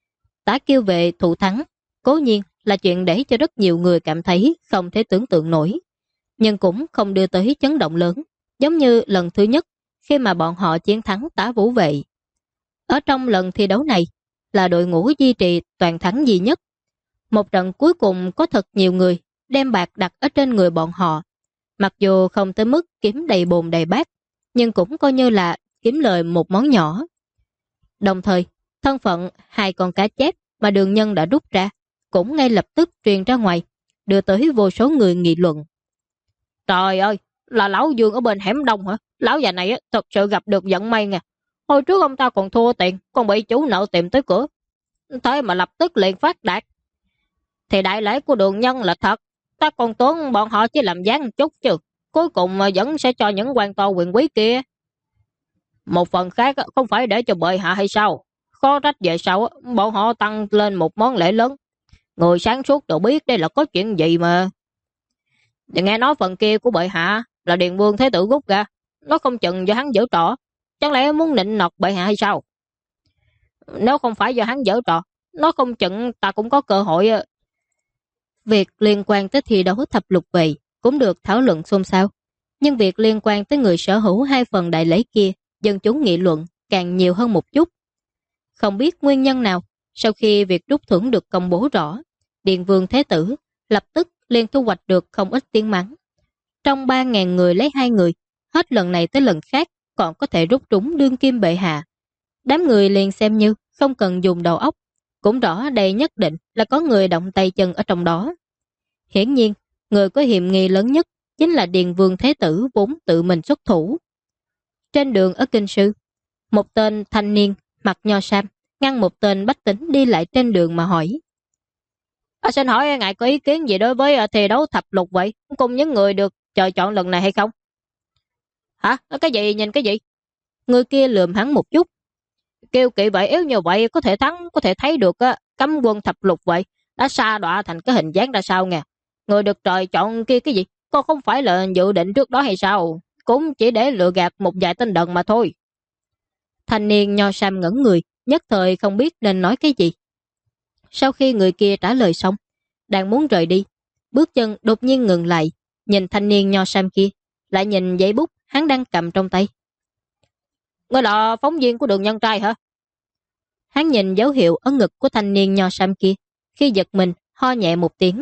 Tả Kiêu Vệ thủ thắng, cố nhiên là chuyện để cho rất nhiều người cảm thấy không thể tưởng tượng nổi, nhưng cũng không đưa tới chấn động lớn, giống như lần thứ nhất khi mà bọn họ chiến thắng Tả Vũ Vệ. Ở trong lần thi đấu này là đội ngũ duy trì toàn thắng duy nhất. Một trận cuối cùng có thật nhiều người đem bạc đặt ở trên người bọn họ. Mặc dù không tới mức kiếm đầy bồn đầy bát, nhưng cũng coi như là kiếm lời một món nhỏ. Đồng thời, thân phận hai con cá chép mà Đường Nhân đã rút ra cũng ngay lập tức truyền ra ngoài, đưa tới vô số người nghị luận. Trời ơi, là lão Dương ở bên hẻm đông hả? Lão già này thật sự gặp được vận may nha. Hồi trước ông ta còn thua tiền, còn bị chủ nợ tìm tới cửa. Thế mà lập tức liền phát đạt. Thì đại lễ của Đường Nhân là thật. Ta còn tưởng bọn họ chỉ làm dáng chút chứ. Cuối cùng vẫn sẽ cho những quan to quyền quý kia. Một phần khác không phải để cho bệ hạ hay sao? Khó trách về sau bọn họ tăng lên một món lễ lớn. Người sáng suốt đều biết đây là có chuyện gì mà. Để nghe nói phần kia của bệ hạ là Điền Vương Thế Tử rút ra. Nó không chừng do hắn giở trò. Chẳng lẽ muốn nịnh nọt bệ hạ hay sao? Nếu không phải do hắn giở trò, nó không chừng ta cũng có cơ hội. Việc liên quan tới thi đấu thập lục vệ cũng được thảo luận xôn xao. Nhưng việc liên quan tới người sở hữu hai phần đại lễ kia, dân chúng nghị luận càng nhiều hơn một chút. Không biết nguyên nhân nào, sau khi việc rút thưởng được công bố rõ, Điền Vương Thế Tử lập tức liền thu hoạch được không ít tiếng mắng. Trong 3.000 người lấy 2 người, hết lần này tới lần khác còn có thể rút trúng đương kim bệ hạ. Đám người liền xem như không cần dùng đầu óc, cũng rõ đây nhất định là có người động tay chân ở trong đó. Hiển nhiên, người có hiểm nghi lớn nhất chính là Điền Vương Thế Tử vốn tự mình xuất thủ. Trên đường ở Kinh Sư, một tên thanh niên mặc nho sam ngăn một tên bách tính đi lại trên đường mà hỏi: Xin hỏi ngài có ý kiến gì đối với thi đấu thập lục vậy? Cùng những người được trời chọn lần này hay không? Hả? Cái gì? Nhìn cái gì? Người kia lườm hắn một chút. Kêu kỵ vậy yếu như vậy có thể thắng, có thể thấy được cấm quân thập lục vậy đã sa đọa thành cái hình dáng ra sao nghe. Người được trời chọn kia cái gì? Có không phải là dự định trước đó hay sao? Cũng chỉ để lừa gạt một vài tên đần mà thôi. Thanh niên nho sam ngẩn người, nhất thời không biết nên nói cái gì. Sau khi người kia trả lời xong, đang muốn rời đi, bước chân đột nhiên ngừng lại, nhìn thanh niên nho sam kia, lại nhìn giấy bút hắn đang cầm trong tay. Ngươi là phóng viên của Đường Nhân trai hả? Hắn nhìn dấu hiệu ở ngực của thanh niên nho sam kia, khi giật mình ho nhẹ một tiếng.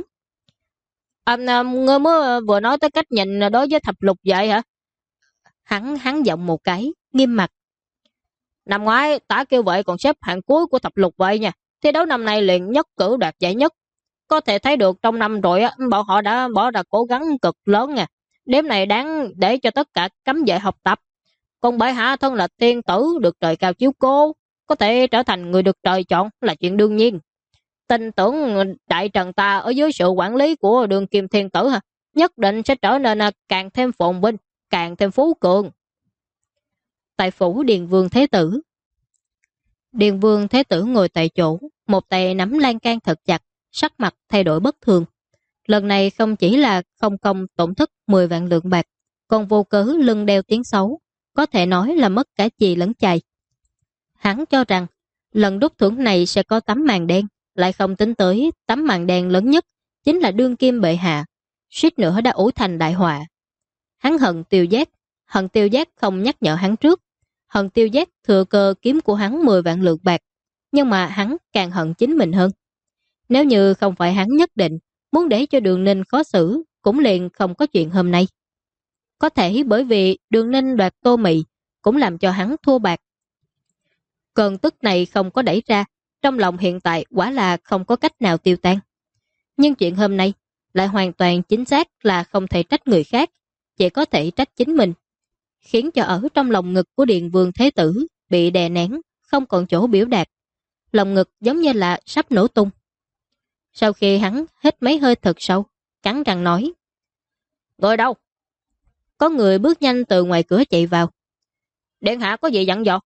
Ngươi mới vừa nói tới cách nhìn đối với thập lục vậy hả? Hắn giọng một cái, nghiêm mặt. Năm ngoái Tả Kiêu Vệ còn xếp hạng cuối của thập lục vậy nha. Thi đấu năm nay liền nhất cử đoạt giải nhất. Có thể thấy được trong năm rồi bọn họ đã bỏ ra cố gắng cực lớn nha. Đêm này đáng để cho tất cả cấm vệ học tập. Còn bệ hạ thân là tiên tử được trời cao chiếu cố, có thể trở thành người được trời chọn là chuyện đương nhiên. Tin tưởng đại trần ta ở dưới sự quản lý của Đường Kim Thiên Tử nhất định sẽ trở nên càng thêm phồn vinh, càng thêm phú cường. Tại phủ Điền Vương Thế Tử. Điền Vương Thế Tử ngồi tại chỗ, một tay nắm lan can thật chặt, sắc mặt thay đổi bất thường. Lần này không chỉ là không công tổn thất 10 vạn lượng bạc, còn vô cớ lưng đeo tiếng xấu, có thể nói là mất cả chì lẫn chài. Hắn cho rằng lần đúc thưởng này sẽ có tấm màn đen, lại không tính tới tấm màn đen lớn nhất chính là đương kim bệ hạ, suýt nữa đã ủ thành đại họa. Hắn hận Tiêu Giác không nhắc nhở hắn trước, hận Tiêu Giác thừa cơ kiếm của hắn 10 vạn lượng bạc, nhưng mà hắn càng hận chính mình hơn. Nếu như không phải hắn nhất định muốn để cho Đường Ninh khó xử, cũng liền không có chuyện hôm nay. Có thể bởi vì Đường Ninh đoạt Tô Mị cũng làm cho hắn thua bạc. Cơn tức này không có đẩy ra, trong lòng hiện tại quả là không có cách nào tiêu tan. Nhưng chuyện hôm nay lại hoàn toàn chính xác là không thể trách người khác, chỉ có thể trách chính mình, khiến cho ở trong lòng ngực của Điền Vương Thế Tử bị đè nén, không còn chỗ biểu đạt. Lòng ngực giống như là sắp nổ tung. Sau khi hắn hít mấy hơi thật sâu, cắn răng nói: Người đâu? Có người bước nhanh từ ngoài cửa chạy vào. Điện hạ có gì dặn dò?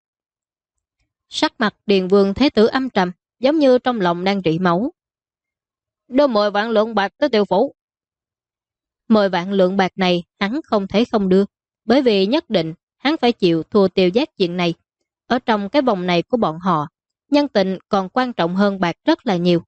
Sắc mặt Điền Vương Thế Tử âm trầm, giống như trong lòng đang rỉ máu. Đưa 10 vạn lượng bạc tới Tiêu phủ. 10 vạn lượng bạc này hắn không thể không đưa, bởi vì nhất định hắn phải chịu thua Tiêu Giác chuyện này. Ở trong cái vòng này của bọn họ, nhân tình còn quan trọng hơn bạc rất là nhiều.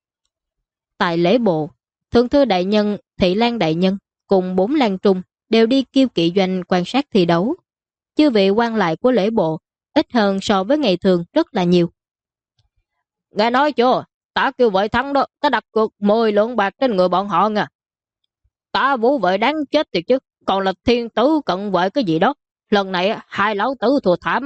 Tại lễ bộ, Thượng thư đại nhân, Thị Lang đại nhân cùng 4 lang trung đều đi Kiêu Kỵ doanh quan sát thi đấu. Chư vị quan lại của lễ bộ ít hơn so với ngày thường rất là nhiều. Nghe nói chưa, Tả Kiêu Vệ thắng đó, ta đặt cược 10 lượng bạc trên người bọn họ nha. Tả Vũ Vệ đáng chết thì chứ, còn là Thiên Tử Cận Vệ cái gì đó. Lần này hai lão tử thua thảm.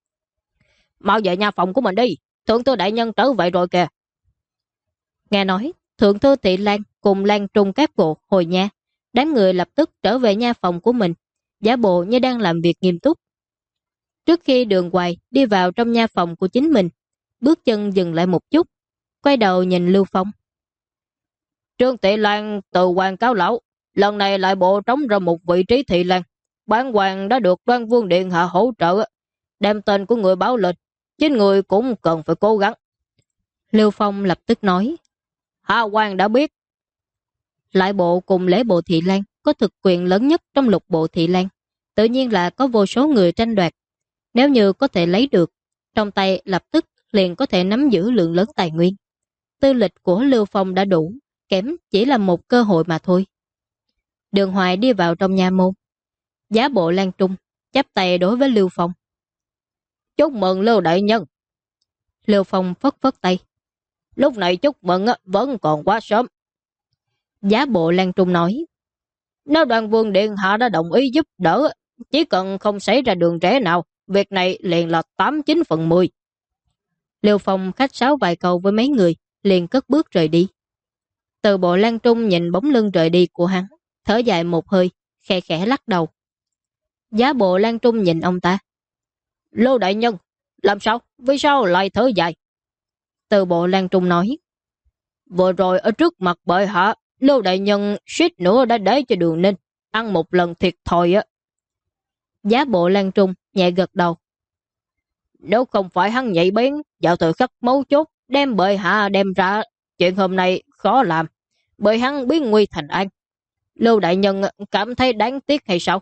Mau về nhà phòng của mình đi, thượng thư đại nhân trở về rồi kìa. Nghe nói, thượng thư Thị Lang cùng Lang Trung các bộ hồi nha, đám người lập tức trở về nha phòng của mình, giả bộ như đang làm việc nghiêm túc. Trước khi Đường Hoài đi vào trong nha phòng của chính mình, bước chân dừng lại một chút, quay đầu nhìn Lưu Phong. Trương Thị Lan từ hoàng cáo lão, lần này lại bộ trống ra một vị trí Thị Lan. Bản hoàng đã được Đoan Vương Điện Hạ hỗ trợ, đem tên của người báo lên, chính người cũng cần phải cố gắng. Lưu Phong lập tức nói. Hạ quan đã biết. Lại bộ cùng lễ bộ Thị Lan có thực quyền lớn nhất trong lục bộ Thị Lan, tự nhiên là có vô số người tranh đoạt. Nếu như có thể lấy được, trong tay lập tức liền có thể nắm giữ lượng lớn tài nguyên. Tư lịch của Lưu Phong đã đủ, kém chỉ là một cơ hội mà thôi. Đường Hoài đi vào trong nhà môn. Giá bộ Lan Trung chắp tay đối với Lưu Phong. Chúc mừng Lưu đại nhân. Lưu Phong phất phất tay. Lúc này chúc mừng vẫn còn quá sớm. Giá bộ Lan Trung nói. Nếu Đoan Vương Điện Hạ đã đồng ý giúp đỡ, chỉ cần không xảy ra đường rẽ nào, việc này liền là 89/10. Lưu Phong khách sáo vài câu với mấy người, liền cất bước rời đi. Từ bộ Lan Trung nhìn bóng lưng rời đi của hắn, thở dài một hơi, khẽ khẽ lắc đầu. Giá bộ Lan Trung nhìn ông ta. Lưu đại nhân, làm sao? Vì sao lại thở dài? Từ bộ Lan Trung nói. Vừa rồi ở trước mặt bệ hạ, Lưu đại nhân suýt nữa đã để cho Đường Ninh ăn một lần thiệt thòi á. Giá bộ Lan Trung nhẹ gật đầu. Nếu không phải hắn nhạy bén vào thời khắc mấu chốt đem bệ hạ đem ra, chuyện hôm nay khó làm, bởi hắn biến nguy thành an. Lưu đại nhân cảm thấy đáng tiếc hay sao?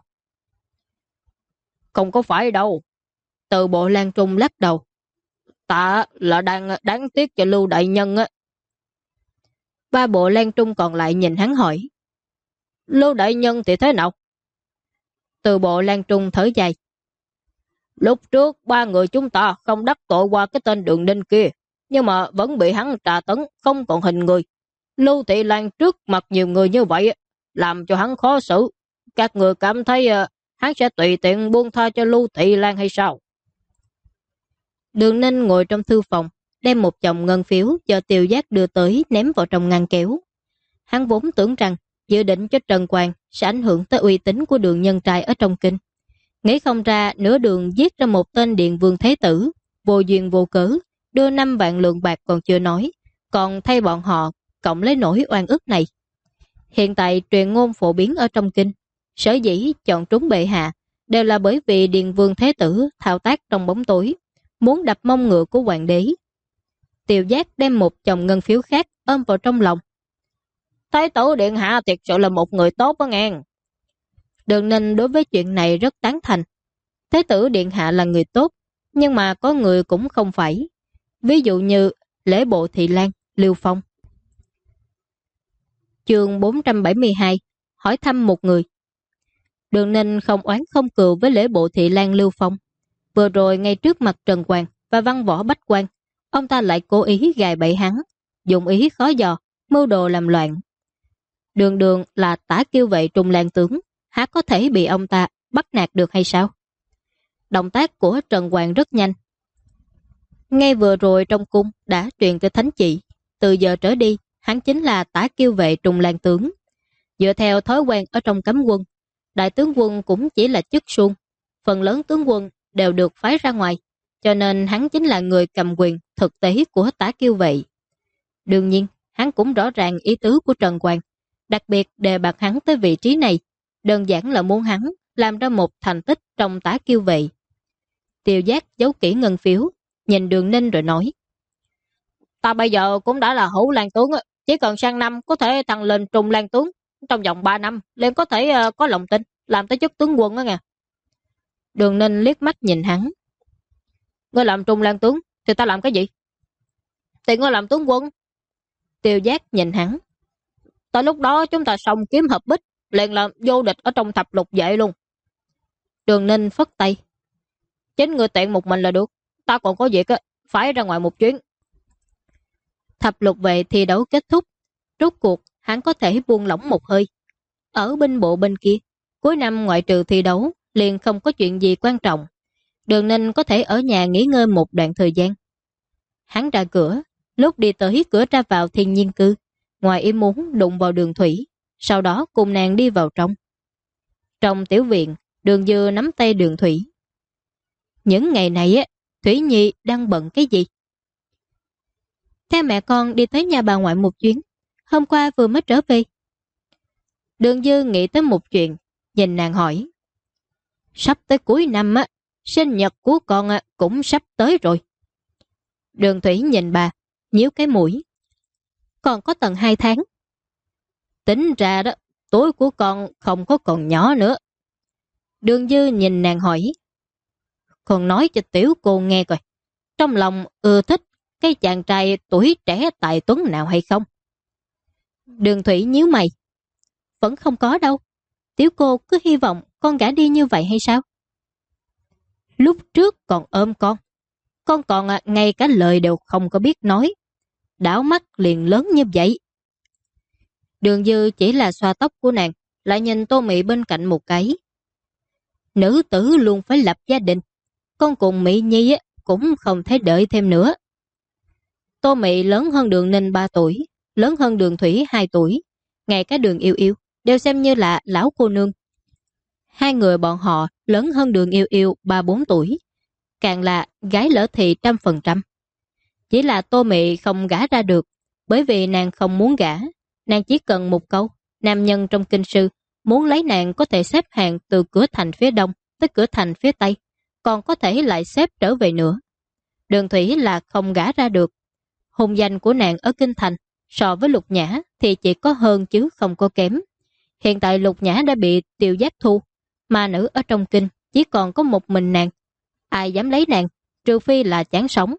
Không có phải đâu. Từ bộ Lan Trung lắc đầu. Ta là đang đáng tiếc cho Lưu đại nhân á. Ba bộ Lan Trung còn lại nhìn hắn hỏi. Lưu đại nhân thì thế nào? Từ bộ Lan Trung thở dài. Lúc trước 3 người chúng ta không đắc tội qua cái tên Đường Ninh kia, nhưng mà vẫn bị hắn trà tấn, không còn hình người. Lưu Thị Lan trước mặt nhiều người như vậy, làm cho hắn khó xử. Các người cảm thấy hắn sẽ tùy tiện buông tha cho Lưu Thị Lan hay sao? Đường Ninh ngồi trong thư phòng, đem một chồng ngân phiếu do Tiêu Giác đưa tới ném vào trong ngăn kéo. Hắn vốn tưởng rằng dự định cho Trần Quang sẽ ảnh hưởng tới uy tín của Đường nhân trai ở trong kinh. Nghĩ không ra nửa đường giết ra một tên Điện Vương Thế Tử, vô duyên vô cớ, đưa 5 vạn lượng bạc còn chưa nói, còn thay bọn họ cộng lấy nỗi oan ức này. Hiện tại truyền ngôn phổ biến ở trong kinh, sở dĩ chọn trúng bệ hạ đều là bởi vì Điện Vương Thế Tử thao tác trong bóng tối, muốn đập mông ngựa của hoàng đế. Tiêu Giác đem một chồng ngân phiếu khác ôm vào trong lòng. Thái tử điện hạ thiệt sự là một người tốt đó nghe. Đường Ninh đối với chuyện này rất tán thành. Thế tử điện hạ là người tốt, nhưng mà có người cũng không phải. Ví dụ như lễ bộ Thị Lan, Lưu Phong. Chương 472 hỏi thăm một người. Đường Ninh không oán không cừu với lễ bộ Thị Lan Lưu Phong. Vừa rồi ngay trước mặt Trần Quang và Văn Võ Bách Quan, ông ta lại cố ý gài bẫy hắn, dụng ý khó dò, mưu đồ làm loạn. Đường Đường là Tả Kiêu Vệ Trung Lang tướng, há có thể bị ông ta bắt nạt được hay sao? Động tác của Trần Quang rất nhanh. Ngay vừa rồi trong cung đã truyền tới thánh chỉ, từ giờ trở đi, hắn chính là Tả Kiêu Vệ Trung Lang tướng. Dựa theo thói quen ở trong cấm quân, đại tướng quân cũng chỉ là chức suông, phần lớn tướng quân đều được phái ra ngoài, cho nên hắn chính là người cầm quyền thực tế của Tả Kiêu Vệ. Đương nhiên, hắn cũng rõ ràng ý tứ của Trần Quang, đặc biệt đề bạt hắn tới vị trí này, đơn giản là muốn hắn làm ra một thành tích trong Tả Kiêu Vệ. Tiêu Giác giấu kỹ ngân phiếu, nhìn Đường Ninh rồi nói. Ta bây giờ cũng đã là hữu lang tướng, chỉ cần sang năm có thể thăng lên trung lang tướng, trong vòng 3 năm liền có thể có lòng tin làm tới chức tướng quân đó nghe. Đường Ninh liếc mắt nhìn hắn. Ngươi làm trung lang tướng thì ta làm cái gì? Thì ngươi làm tướng quân. Tiêu Giác nhìn hắn. Tới lúc đó chúng ta xong kiếm hợp bích, liền là vô địch ở trong thập lục vệ luôn. Đường Ninh phất tay. Chính ngươi tiện một mình là được. Ta còn có việc á, phải ra ngoài một chuyến. Thập lục vệ thi đấu kết thúc. Rốt cuộc hắn có thể buông lỏng một hơi. Ở binh bộ bên kia, cuối năm ngoại trừ thi đấu liền không có chuyện gì quan trọng. Đường Ninh có thể ở nhà nghỉ ngơi một đoạn thời gian. Hắn ra cửa, lúc đi tới cửa ra vào thiên nhiên cư, ngoài ý muốn đụng vào Đường Thủy, sau đó cùng nàng đi vào trong. Trong tiểu viện, Đường Dư nắm tay Đường Thủy. Những ngày này á, Thủy Nhi đang bận cái gì? Theo mẹ con đi tới nhà bà ngoại một chuyến, hôm qua vừa mới trở về. Đường Dư nghĩ tới một chuyện, nhìn nàng hỏi. Sắp tới cuối năm á, sinh nhật của con cũng sắp tới rồi. Đường Thủy nhìn bà, nhíu cái mũi. Còn có tận 2 tháng. Tính ra đó, tuổi của con không có còn nhỏ nữa. Đường Dư nhìn nàng hỏi. Con nói cho tiểu cô nghe coi, trong lòng ưa thích cái chàng trai tuổi trẻ tài tuấn nào hay không? Đường Thủy nhíu mày. Vẫn không có đâu. Tiểu cô cứ hy vọng con gả đi như vậy hay sao? Lúc trước còn ôm con còn ngay cả lời đều không có biết nói. Đảo mắt liền lớn như vậy. Đường Dư chỉ là xoa tóc của nàng, lại nhìn Tô Mị bên cạnh một cái. Nữ tử luôn phải lập gia đình. Con cùng Mị Nhi cũng không thể đợi thêm nữa. Tô Mị lớn hơn Đường Ninh 3 tuổi, lớn hơn Đường Thủy 2 tuổi. Ngay cả Đường Yêu Yêu đều xem như là lão cô nương. Hai người bọn họ lớn hơn Đường Yêu Yêu 3-4 tuổi, càng là gái lỡ thì 100%. Chỉ là Tô Mị không gả ra được, bởi vì nàng không muốn gả. Nàng chỉ cần một câu, nam nhân trong kinh sư muốn lấy nàng có thể xếp hàng từ cửa thành phía đông tới cửa thành phía tây, còn có thể lại xếp trở về nữa. Đường Thủy là không gả ra được. Hùng danh của nàng ở kinh thành so với Lục Nhã thì chỉ có hơn chứ không có kém. Hiện tại Lục Nhã đã bị Tiêu Giác thu, mà nữ ở trong kinh chỉ còn có một mình nàng. Ai dám lấy nàng, trừ phi là chán sống.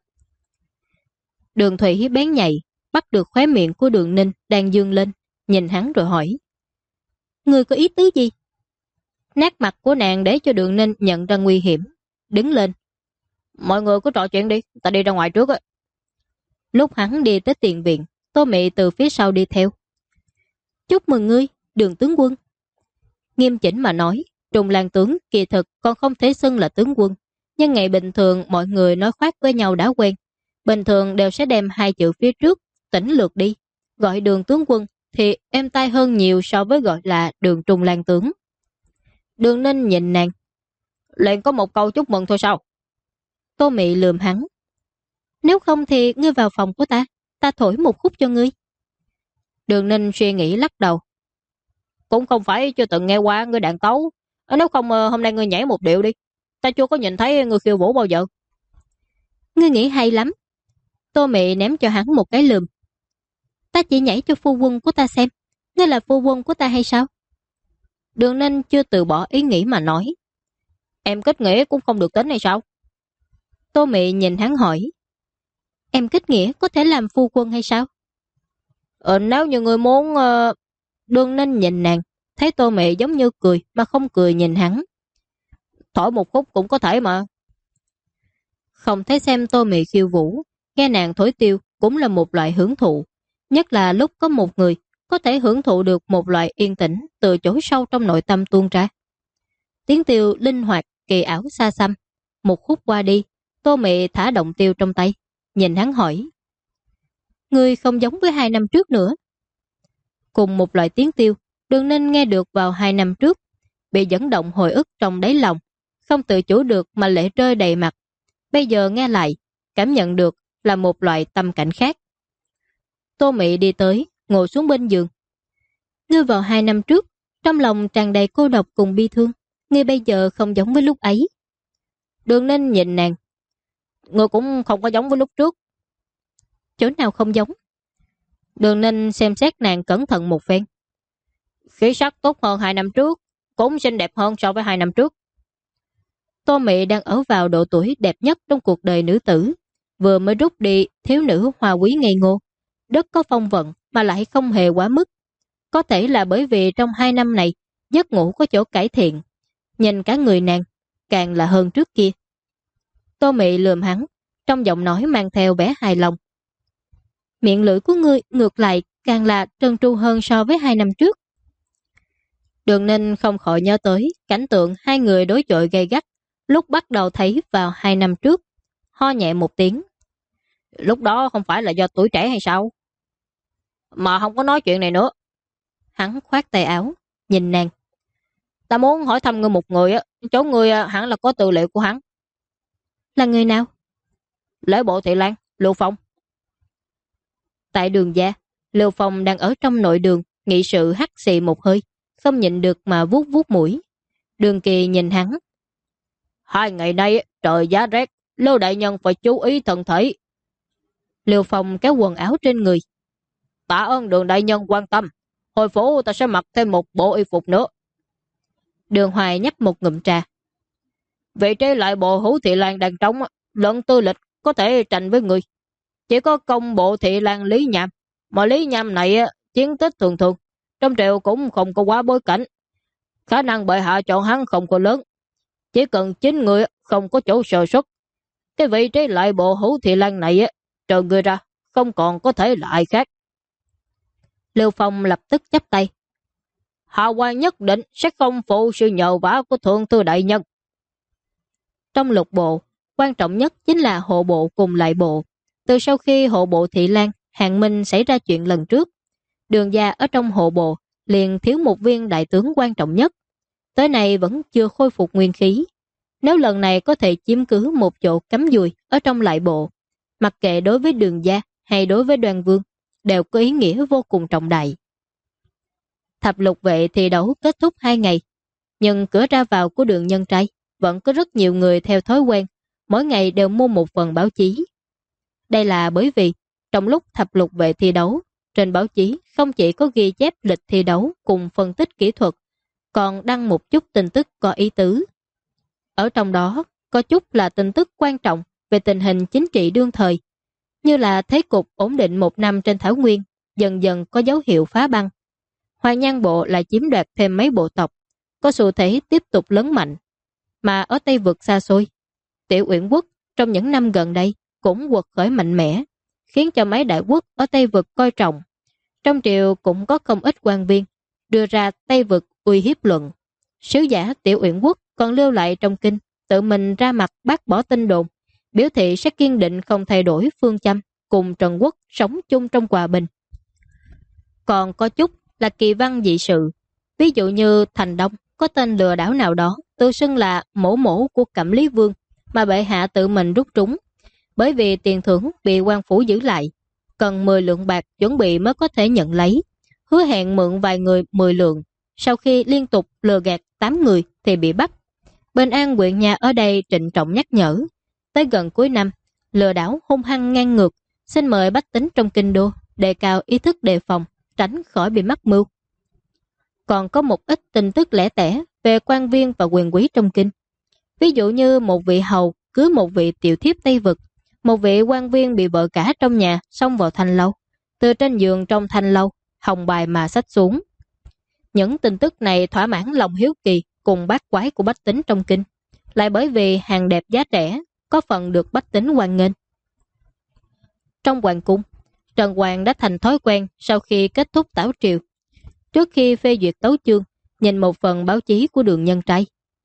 Đường Thủy bén nhạy, bắt được khóe miệng của Đường Ninh đang dương lên, nhìn hắn rồi hỏi. Người có ý tứ gì? Nét mặt của nàng để cho Đường Ninh nhận ra nguy hiểm, đứng lên. Mọi người cứ trò chuyện đi, ta đi ra ngoài trước á. Lúc hắn đi tới tiền viện, Tô Mị từ phía sau đi theo. Chúc mừng ngươi, Đường tướng quân. Nghiêm chỉnh mà nói, Trùng Lan tướng kỳ thực còn không thể xưng là tướng quân, nhưng ngày bình thường mọi người nói khoác với nhau đã quen. Bình thường đều sẽ đem 2 chữ phía trước, tỉnh lược đi. Gọi Đường tướng quân thì êm tai hơn nhiều so với gọi là Đường Trùng Lan tướng. Đường Ninh nhìn nàng. Liền có một câu chúc mừng thôi sao? Tô Mị lườm hắn. Nếu không thì ngươi vào phòng của ta thổi một khúc cho ngươi. Đường Ninh suy nghĩ lắc đầu. Cũng không phải chưa từng nghe qua ngươi đàn tấu. Nếu không hôm nay ngươi nhảy một điệu đi. Ta chưa có nhìn thấy ngươi khiêu vũ bao giờ. Ngươi nghĩ hay lắm. Tô Mị ném cho hắn một cái lườm. Ta chỉ nhảy cho phu quân của ta xem. Ngươi là phu quân của ta hay sao? Đường Ninh chưa từ bỏ ý nghĩ mà nói. Em kết nghĩa cũng không được tính hay sao? Tô Mị nhìn hắn hỏi. Em kết nghĩa có thể làm phu quân hay sao? Nếu như ngươi muốn... Đường Ninh nhìn nàng, thấy Tô Mị giống như cười mà không cười nhìn hắn. Thổi một khúc cũng có thể mà. Không thấy xem Tô Mị khiêu vũ, nghe nàng thổi tiêu cũng là một loại hưởng thụ. Nhất là lúc có một người có thể hưởng thụ được một loại yên tĩnh từ chỗ sâu trong nội tâm tuôn ra. Tiếng tiêu linh hoạt, kỳ ảo xa xăm. Một khúc qua đi, Tô Mị thả động tiêu trong tay, nhìn hắn hỏi. Ngươi không giống với 2 năm trước nữa. Cùng một loại tiếng tiêu, Đường Ninh nghe được vào 2 năm trước, bị dẫn động hồi ức trong đáy lòng, không tự chủ được mà lệ rơi đầy mặt. Bây giờ nghe lại, cảm nhận được là một loại tâm cảnh khác. Tô Mị đi tới, ngồi xuống bên giường. Ngươi vào 2 năm trước, trong lòng tràn đầy cô độc cùng bi thương. Ngươi bây giờ không giống với lúc ấy. Đường Ninh nhìn nàng. Ngươi cũng không có giống với lúc trước. Chỗ nào không giống? Đường Ninh xem xét nàng cẩn thận một phen. Khí sắc tốt hơn 2 năm trước, cũng xinh đẹp hơn so với 2 năm trước. Tô Mị đang ở vào độ tuổi đẹp nhất trong cuộc đời nữ tử. vừa mới rút đi thiếu nữ hoa quý ngây ngô, rất có phong vận mà lại không hề quá mức. Có thể là bởi vì trong 2 năm này giấc ngủ có chỗ cải thiện, nhìn cả người nàng càng là hơn trước kia. Tô Mị lườm hắn, trong giọng nói mang theo vẻ hài lòng. Miệng lưỡi của ngươi ngược lại càng là trơn tru hơn so với 2 năm trước. Đường Ninh không khỏi nhớ tới cảnh tượng hai người đối chọi gay gắt lúc bắt đầu thấy vào 2 năm trước. Ho nhẹ một tiếng. Lúc đó không phải là do tuổi trẻ hay sao? Mà không có nói chuyện này nữa. Hắn khoát tay áo, nhìn nàng. Ta muốn hỏi thăm ngươi một người á, chỗ ngươi hẳn là có tư liệu của hắn. Là người nào? Lễ bộ Thị Lan, Lưu Phong. Tại đường gia, Lưu Phong đang ở trong nội đường, nghị sự hắt xì một hơi, không nhịn được mà vuốt vuốt mũi. Đường Kỳ nhìn hắn. 2 ngày nay trời giá rét, Lưu đại nhân phải chú ý thân thể. Lưu Phong kéo quần áo trên người. Tạ ơn Đường đại nhân quan tâm, hồi phố ta sẽ mặc thêm một bộ y phục nữa. Đường Hoài nhấp một ngụm trà. Vị trí lại bộ Hữu Thị Lan đang trống, luận tư lịch có thể tranh với người. Chỉ có công bộ Thị Lan Lý Nham, mà Lý Nham này chiến tích thường thường, trong triều cũng không có quá bối cảnh. Khả năng bệ hạ chọn hắn không có lớn. Chỉ cần 9 người không có chỗ sơ xuất. Cái vị trí lại bộ Hữu Thị Lan này trừ người ra, không còn có thể là ai khác. Lưu Phong lập tức chắp tay. Hạ quan nhất định sẽ không phụ sự nhờ vả của thượng thư đại nhân. Trong lục bộ, quan trọng nhất chính là hộ bộ cùng lại bộ. Từ sau khi hộ bộ Thị Lan, Hạng Minh xảy ra chuyện lần trước, Đường gia ở trong hộ bộ liền thiếu một viên đại tướng quan trọng nhất. Tới nay vẫn chưa khôi phục nguyên khí. Nếu lần này có thể chiếm cứ một chỗ cắm dùi ở trong lại bộ, mặc kệ đối với Đường gia hay đối với Đoan Vương, đều có ý nghĩa vô cùng trọng đại. Thập lục vệ thi đấu kết thúc 2 ngày, nhưng cửa ra vào của Đường Nhân Trai vẫn có rất nhiều người theo thói quen, mỗi ngày đều mua một phần báo chí. Đây là bởi vì trong lúc thập lục vệ thi đấu, trên báo chí không chỉ có ghi chép lịch thi đấu cùng phân tích kỹ thuật, còn đăng một chút tin tức có ý tứ. Ở trong đó có chút là tin tức quan trọng về tình hình chính trị đương thời, như là thế cục ổn định 1 năm trên Thảo Nguyên, dần dần có dấu hiệu phá băng. Hoàng Nhan Bộ lại chiếm đoạt thêm mấy bộ tộc, có xu thế tiếp tục lớn mạnh. Mà ở Tây Vực xa xôi, Tiểu Uyển Quốc trong những năm gần đây cũng quật khởi mạnh mẽ, khiến cho mấy đại quốc ở Tây Vực coi trọng. Trong triều cũng có không ít quan viên đưa ra Tây Vực uy hiếp luận. Sứ giả Tiểu Uyển Quốc còn lưu lại trong kinh, tự mình ra mặt bác bỏ tin đồn, biểu thị sẽ kiên định không thay đổi phương châm, cùng Trần Quốc sống chung trong hòa bình. Còn có chút là kỳ văn dị sự, ví dụ như Thành Đông có tên lừa đảo nào đó tự xưng là mẫu mẫu của Cẩm Lý Vương mà bệ hạ tự mình rút trúng, bởi vì tiền thưởng bị quan phủ giữ lại, cần 10 lượng bạc chuẩn bị mới có thể nhận lấy, hứa hẹn mượn vài người 10 lượng, sau khi liên tục lừa gạt 8 người thì bị bắt. Bên An huyện nhà ở đây trịnh trọng nhắc nhở, tới gần cuối năm, lừa đảo hung hăng ngang ngược, xin mời bách tính trong kinh đô đề cao ý thức đề phòng, tránh khỏi bị mắc mưu. Còn có một ít tin tức lẻ tẻ về quan viên và quyền quý trong kinh. Ví dụ như một vị hầu cưới một vị tiểu thiếp Tây Vực, một vị quan viên bị vợ cả trong nhà xông vào thanh lâu, từ trên giường trong thanh lâu, hồng bài mà xách xuống. Những tin tức này thỏa mãn lòng hiếu kỳ cùng bát quái của bách tính trong kinh, lại bởi vì hàng đẹp giá rẻ, có phần được bách tính hoan nghênh. Trong hoàng cung, Trần Hoàng đã thành thói quen sau khi kết thúc tảo triều. Trước khi phê duyệt tấu chương, nhìn một phần báo chí của Đường Nhân Trai.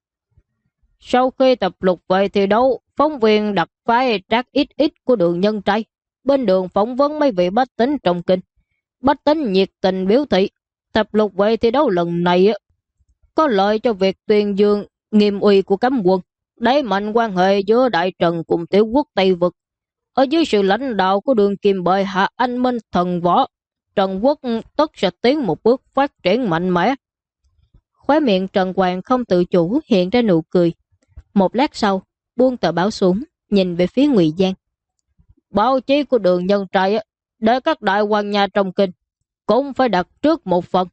Sau khi tập lục về thi đấu, phóng viên đặt phái trác ít ít của Đường Nhân Trai bên đường phỏng vấn mấy vị bách tính trong kinh. Bách tính nhiệt tình biểu thị tập lục về thi đấu lần này có lợi cho việc tuyên dương nghiêm uy của cấm quân, đẩy mạnh quan hệ giữa Đại Trần cùng tiểu quốc Tây Vực. Ở dưới sự lãnh đạo của Đường Kim bệ hạ anh minh thần võ, Trần Quốc tất sẽ tiến một bước phát triển mạnh mẽ. Khóe miệng Trần Hoàng không tự chủ hiện ra nụ cười. Một lát sau, buông tờ báo xuống, nhìn về phía Ngụy Giang. Báo chí của Đường Nhân Trai để các đại quan nhà trong kinh cũng phải đặt trước một phần.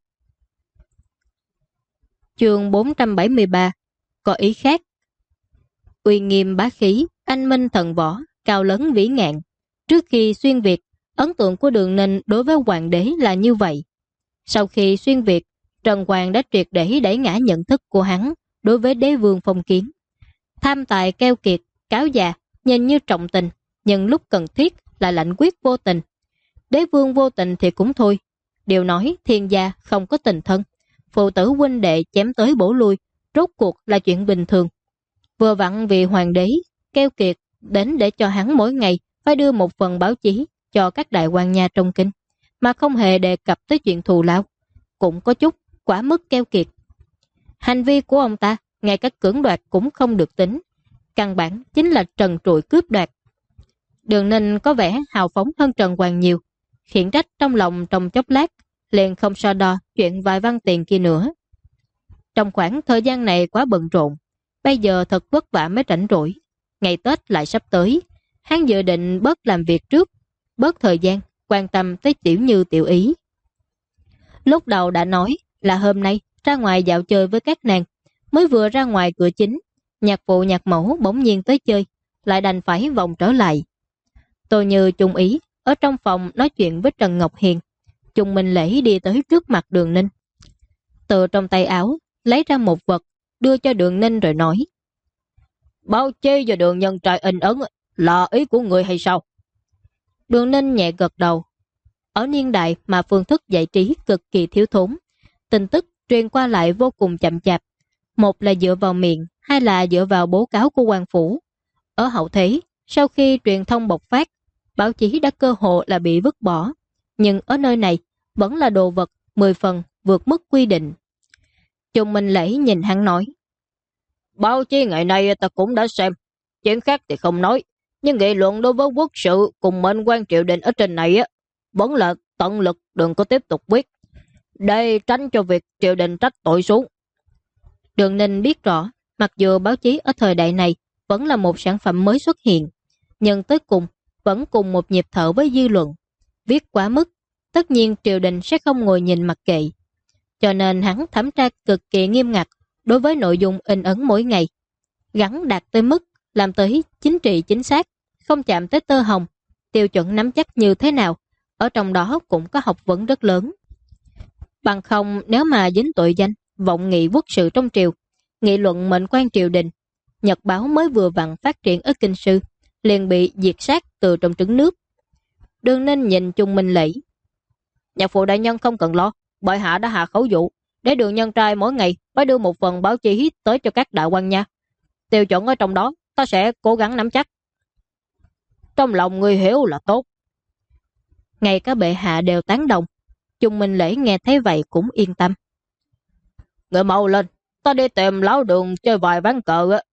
Chương 473 có ý khác. Uy nghiêm bá khí, anh minh thần võ, cao lớn vĩ ngạn. Trước khi xuyên Việt, ấn tượng của Đường Ninh đối với hoàng đế là như vậy. Sau khi xuyên Việt, Trần Hoàng đã triệt để đẩy ngã nhận thức của hắn đối với đế vương phong kiến. Tham tài keo kiệt, cáo già, nhìn như trọng tình, nhưng lúc cần thiết là lạnh quyết vô tình. Đế vương vô tình thì cũng thôi. Điều nói thiên gia không có tình thân, phụ tử huynh đệ chém tới bổ lui, rốt cuộc là chuyện bình thường. Vừa vặn vì hoàng đế keo kiệt đến để cho hắn mỗi ngày phải đưa một phần báo chí cho các đại quan nha trong kinh, mà không hề đề cập tới chuyện thù lao, cũng có chút quá mức keo kiệt. Hành vi của ông ta, ngay cả cưỡng đoạt cũng không được tính, căn bản chính là trần trụi cướp đoạt. Đường Ninh có vẻ hào phóng hơn Trần Hoàng nhiều, khiển trách trong lòng trong chốc lát, liền không so đo chuyện vài văn tiền kia nữa. Trong khoảng thời gian này quá bận rộn, bây giờ thật vất vả mới rảnh rỗi. Ngày Tết lại sắp tới, hắn dự định bớt làm việc trước, bớt thời gian, quan tâm tới Tiểu Như Tiểu Ý. Lúc đầu đã nói là hôm nay ra ngoài dạo chơi với các nàng, mới vừa ra ngoài cửa chính, nhạc phụ nhạc mẫu bỗng nhiên tới chơi, lại đành phải vòng trở lại. Tôi Như chung ý, ở trong phòng nói chuyện với Trần Ngọc Hiền, Chung Minh Lễ đi tới trước mặt Đường Ninh. Từ trong tay áo, lấy ra một vật, đưa cho Đường Ninh rồi nói: báo chí và Đường nhân trai in ấn là ý của người hay sao? Đường Ninh nhẹ gật đầu. Ở niên đại mà phương thức giải trí cực kỳ thiếu thốn, tin tức truyền qua lại vô cùng chậm chạp. Một là dựa vào miệng, hai là dựa vào báo cáo của quan phủ. Ở hậu thế, sau khi truyền thông bộc phát, báo chí đã cơ hội là bị vứt bỏ. Nhưng ở nơi này, vẫn là đồ vật 10 phần vượt mức quy định. Chung Minh Lễ nhìn hắn nói: báo chí ngày nay ta cũng đã xem, chuyện khác thì không nói, nhưng nghị luận đối với quốc sự cùng mệnh quan triều đình ở trên này vẫn là tận lực đừng có tiếp tục viết, để tránh cho việc triều đình trách tội xuống. Đường Ninh biết rõ, mặc dù báo chí ở thời đại này vẫn là một sản phẩm mới xuất hiện, nhưng tới cùng vẫn cùng một nhịp thở với dư luận. Viết quá mức, tất nhiên triều đình sẽ không ngồi nhìn mặc kệ. Cho nên hắn thẩm tra cực kỳ nghiêm ngặt đối với nội dung in ấn mỗi ngày, gắn đạt tới mức làm tới chính trị chính xác, không chạm tới tơ hồng. Tiêu chuẩn nắm chắc như thế nào, ở trong đó cũng có học vấn rất lớn. Bằng không, nếu mà dính tội danh vọng nghị quốc sự trong triều, nghị luận mệnh quan triều đình, nhật báo mới vừa vặn phát triển ở Kinh Sư, liền bị diệt sát từ trong trứng nước. Đường Ninh nhìn Chung Minh Lễ: nhạc phụ đại nhân không cần lo, bệ hạ đã hạ khẩu dụ để Đường nhân trai mỗi ngày phải đưa một phần báo chí tới cho các đại quan nha. Tiêu chuẩn ở trong đó ta sẽ cố gắng nắm chắc. Trong lòng người hiểu là tốt. Ngay cả bệ hạ đều tán đồng. Chung Minh Lễ nghe thấy vậy cũng yên tâm. Người mau lên, ta đi tìm lão Đường chơi vài ván cờ á.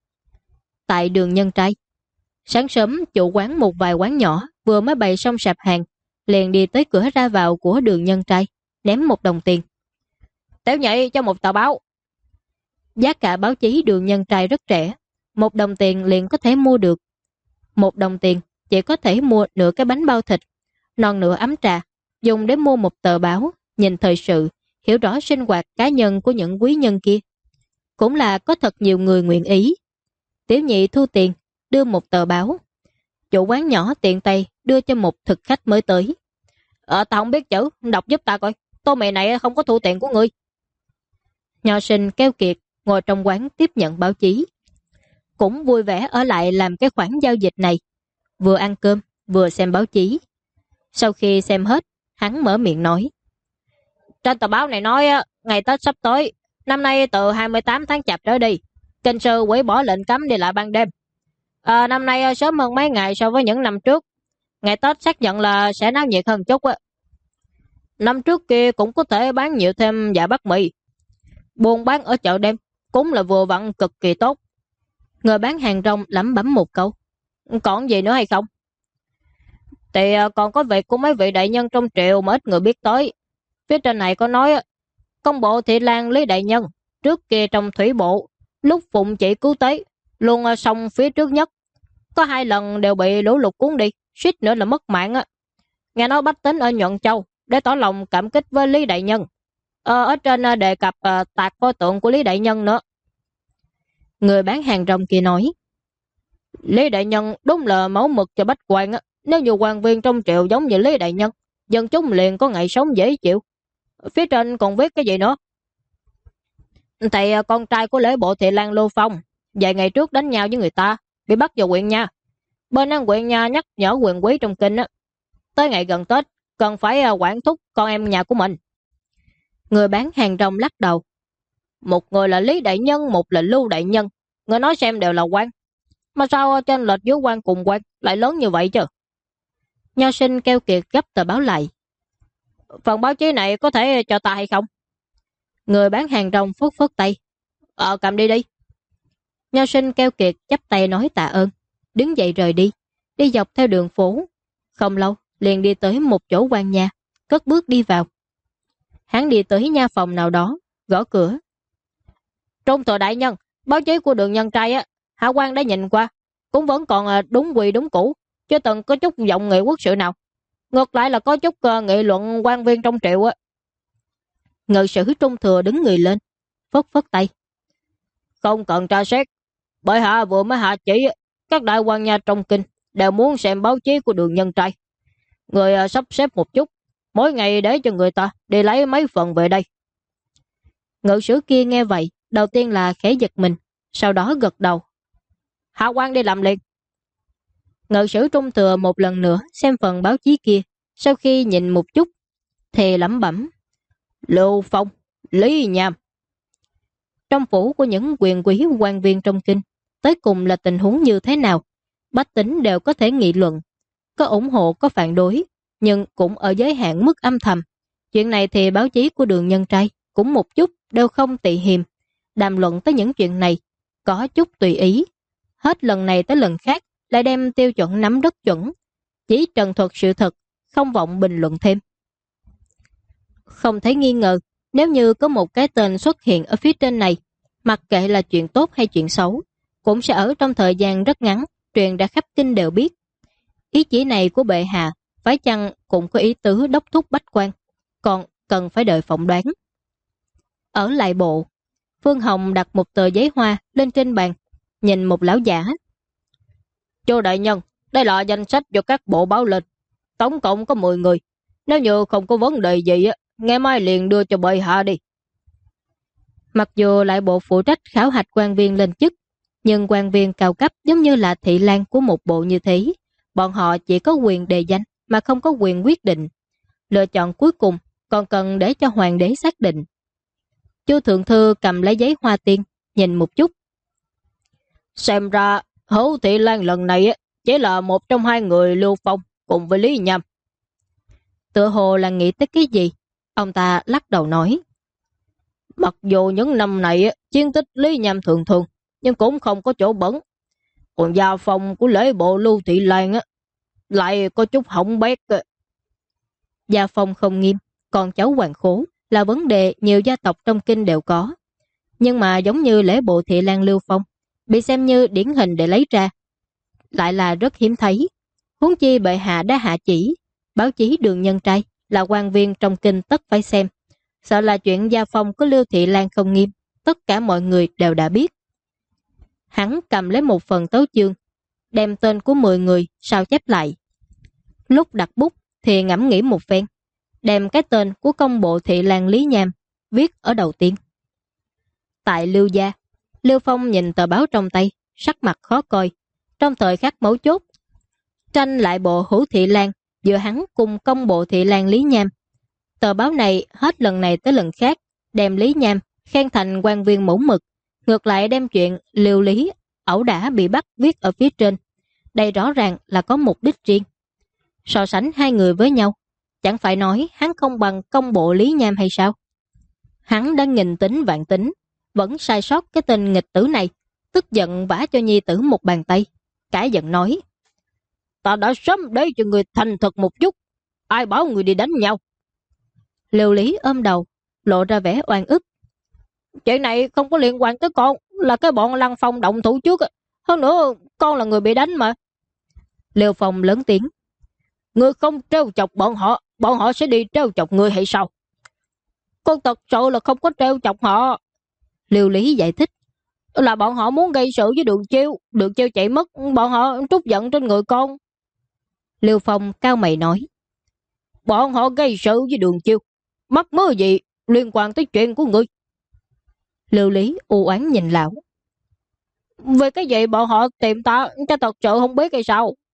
Tại Đường nhân trai, sáng sớm chủ quán một vài quán nhỏ vừa mới bày xong sạp hàng, liền đi tới cửa ra vào của Đường nhân trai, ném 1 đồng tiền. Tiểu nhị cho 1 tờ báo. Giá cả báo chí Đường nhân trai rất rẻ, 1 đồng tiền liền có thể mua được. 1 đồng tiền chỉ có thể mua nửa cái bánh bao thịt, non nửa ấm trà, dùng để mua 1 tờ báo, nhìn thời sự, hiểu rõ sinh hoạt cá nhân của những quý nhân kia. Cũng là có thật nhiều người nguyện ý. Tiểu nhị thu tiền, đưa 1 tờ báo. Chủ quán nhỏ tiện tay đưa cho một thực khách mới tới. Ta không biết chữ, đọc giúp ta coi, tô mì này không có thu tiền của ngươi. Nho sinh keo kiệt ngồi trong quán tiếp nhận báo chí, cũng vui vẻ ở lại làm cái khoản giao dịch này, vừa ăn cơm vừa xem báo chí. Sau khi xem hết, hắn mở miệng nói: trên tờ báo này nói ngày Tết sắp tới, năm nay từ 28 tháng Chạp trở đi, Kinh Sư hủy bỏ lệnh cấm đi lại ban đêm. Năm nay sớm hơn mấy ngày so với những năm trước, ngày Tết xác nhận là sẽ náo nhiệt hơn chút. Năm trước kia cũng có thể bán nhiều thêm dạ bát mì, buôn bán ở chợ đêm cũng là vừa vặn cực kỳ tốt. Người bán hàng rong lẩm bẩm một câu: còn gì nữa hay không? Thì còn có việc của mấy vị đại nhân trong triều mà ít người biết tới. Phía trên này có nói công bộ Thị Lan Lý đại nhân trước kia trong thủy bộ, lúc phụng chỉ cứu tế luôn sông phía trước nhất, có 2 lần đều bị lũ lụt cuốn đi, suýt nữa là mất mạng. Nghe nói bách tính ở Nhuận Châu để tỏ lòng cảm kích với Lý đại nhân, ở trên đề cập tạc pho tượng của Lý đại nhân nữa. Người bán hàng rong kia nói: Lý đại nhân đúng là mẫu mực cho bách quan á. Nếu như quan viên trong triều giống như Lý đại nhân, dân chúng liền có ngày sống dễ chịu. Phía trên còn viết cái gì nữa? Thầy con trai của lễ bộ Thị Lan Lưu Phong vài ngày trước đánh nhau với người ta, bị bắt vào huyện nha. Bên an huyện nha nhắc nhở quyền quý trong kinh á, tới ngày gần Tết cần phải quản thúc con em nhà của mình. Người bán hàng rong lắc đầu. Một người là Lý đại nhân, một là Lưu đại nhân, người nói xem đều là quan, mà sao trên lệch giữa quan cùng quan lại lớn như vậy chứ? Nho sinh keo kiệt gấp tờ báo lại. Phần báo chí này có thể cho ta hay không? Người bán hàng rong phất phất tay. Cầm đi đi. Nho sinh keo kiệt chắp tay nói tạ ơn, đứng dậy rời đi, đi dọc theo đường phố. Không lâu, liền đi tới một chỗ quan nhà, cất bước đi vào. Hắn đi tới nha phòng nào đó, gõ cửa. Trung thừa đại nhân, báo chí của Đường Nhân Trai á, hạ quan đã nhìn qua, cũng vẫn còn đúng quy đúng cũ, chưa từng có chút giọng nghị quốc sự nào. Ngược lại là có chút nghị luận quan viên trong triều á. Ngự sử Trung thừa đứng người lên, phất phất tay. Không cần tra xét, bởi hạ vừa mới hạ chỉ các đại quan nha trong kinh đều muốn xem báo chí của Đường Nhân Trai. Người sắp xếp một chút, mỗi ngày để cho người ta đi lấy mấy phần về đây. Ngự sử kia nghe vậy, đầu tiên là khẽ giật mình, sau đó gật đầu. Hạ quan đi làm liền. Ngự sử Trung thừa một lần nữa xem phần báo chí kia, sau khi nhìn một chút thì lẩm bẩm. Lưu Phong, Lý Nham. Trong phủ của những quyền quý quan viên trong kinh, tới cùng là tình huống như thế nào? Bách tính đều có thể nghị luận, có ủng hộ có phản đối, nhưng cũng ở giới hạn mức âm thầm. Chuyện này thì báo chí của Đường Nhân Trai cũng một chút đều không tị hiềm. Đàm luận tới những chuyện này, có chút tùy ý. Hết lần này tới lần khác lại đem tiêu chuẩn nắm rất chuẩn, chỉ trần thuật sự thật, không vọng bình luận thêm. Không thấy nghi ngờ, nếu như có một cái tên xuất hiện ở phía trên này, mặc kệ là chuyện tốt hay chuyện xấu, cũng sẽ ở trong thời gian rất ngắn, truyền ra khắp kinh đều biết. Ý chỉ này của bệ hạ, phải chăng cũng có ý tứ đốc thúc bách quan, còn cần phải đợi phỏng đoán. Ở lại bộ, Phương Hồng đặt một tờ giấy hoa lên trên bàn, nhìn một lão giả. Chu đại nhân, đây là danh sách do các bộ báo lên, tổng cộng có 10 người. Nếu như không có vấn đề gì, ngày mai liền đưa cho bệ hạ đi. Mặc dù lại bộ phụ trách khảo hạch quan viên lên chức, nhưng quan viên cao cấp giống như là thị lang của một bộ như thế, bọn họ chỉ có quyền đề danh mà không có quyền quyết định. Lựa chọn cuối cùng còn cần để cho hoàng đế xác định. Chu thượng thư cầm lấy giấy hoa tiên, nhìn một chút. Xem ra Hữu Thị Lan lần này chỉ là một trong hai người Lưu Phong cùng với Lý Nham. Tựa hồ là nghĩ tới cái gì? Ông ta lắc đầu nói. Mặc dù những năm này chiến tích Lý Nham thường thường, nhưng cũng không có chỗ bẩn. Còn gia phong của lễ bộ Lưu Thị Lan lại có chút hỏng bét. Gia phong không nghiêm, còn cháu hoàng khố là vấn đề nhiều gia tộc trong kinh đều có. Nhưng mà giống như lễ bộ Thị Lan Lưu Phong, bị xem như điển hình để lấy ra, lại là rất hiếm thấy. Huống chi bệ hạ đã hạ chỉ, báo chí Đường Nhân Trai là quan viên trong kinh tất phải xem. Sợ là chuyện gia phong của Lưu Thị Lan không nghiêm, tất cả mọi người đều đã biết. Hắn cầm lấy một phần tấu chương, đem tên của 10 người sao chép lại. Lúc đặt bút thì ngẫm nghĩ một phen, đem cái tên của công bộ Thị Lan Lý Nham viết ở đầu tiên. Tại Lưu gia, Lưu Phong nhìn tờ báo trong tay, sắc mặt khó coi. Trong thời khắc mấu chốt, tranh lại bộ Hữu Thị Lan giữa hắn cùng công bộ Thị Lan Lý Nham. Tờ báo này hết lần này tới lần khác đem Lý Nham khen thành quan viên mẫu mực, ngược lại đem chuyện Liêu Lý ẩu đả bị bắt viết ở phía trên. Đây rõ ràng là có mục đích riêng. So sánh hai người với nhau, chẳng phải nói hắn không bằng công bộ Lý Nham hay sao? Hắn đã nghìn tính vạn tính, vẫn sai sót cái tên nghịch tử này, tức giận vả cho nhi tử một bàn tay, cãi giận nói. Ta đã sớm để cho người thành thật một chút, ai bảo người đi đánh nhau? Liêu Lý ôm đầu, lộ ra vẻ oan ức. Chuyện này không có liên quan tới con, là cái bọn Lăng Phong động thủ trước. Hơn nữa, con là người bị đánh mà. Liêu Phong lớn tiếng. Ngươi không trêu chọc bọn họ sẽ đi trêu chọc ngươi hay sao? Con thật sự là không có trêu chọc họ. Liêu Lý giải thích. Là bọn họ muốn gây sự với Đường Chiêu chạy mất, bọn họ trút giận trên người con. Liêu Phong cao mày nói. Bọn họ gây sự với Đường Chiêu, mắc mớ gì liên quan tới chuyện của ngươi? Lưu Lý u oán nhìn lão. Về cái gì bọn họ tìm ta, cha thật sự không biết hay sao?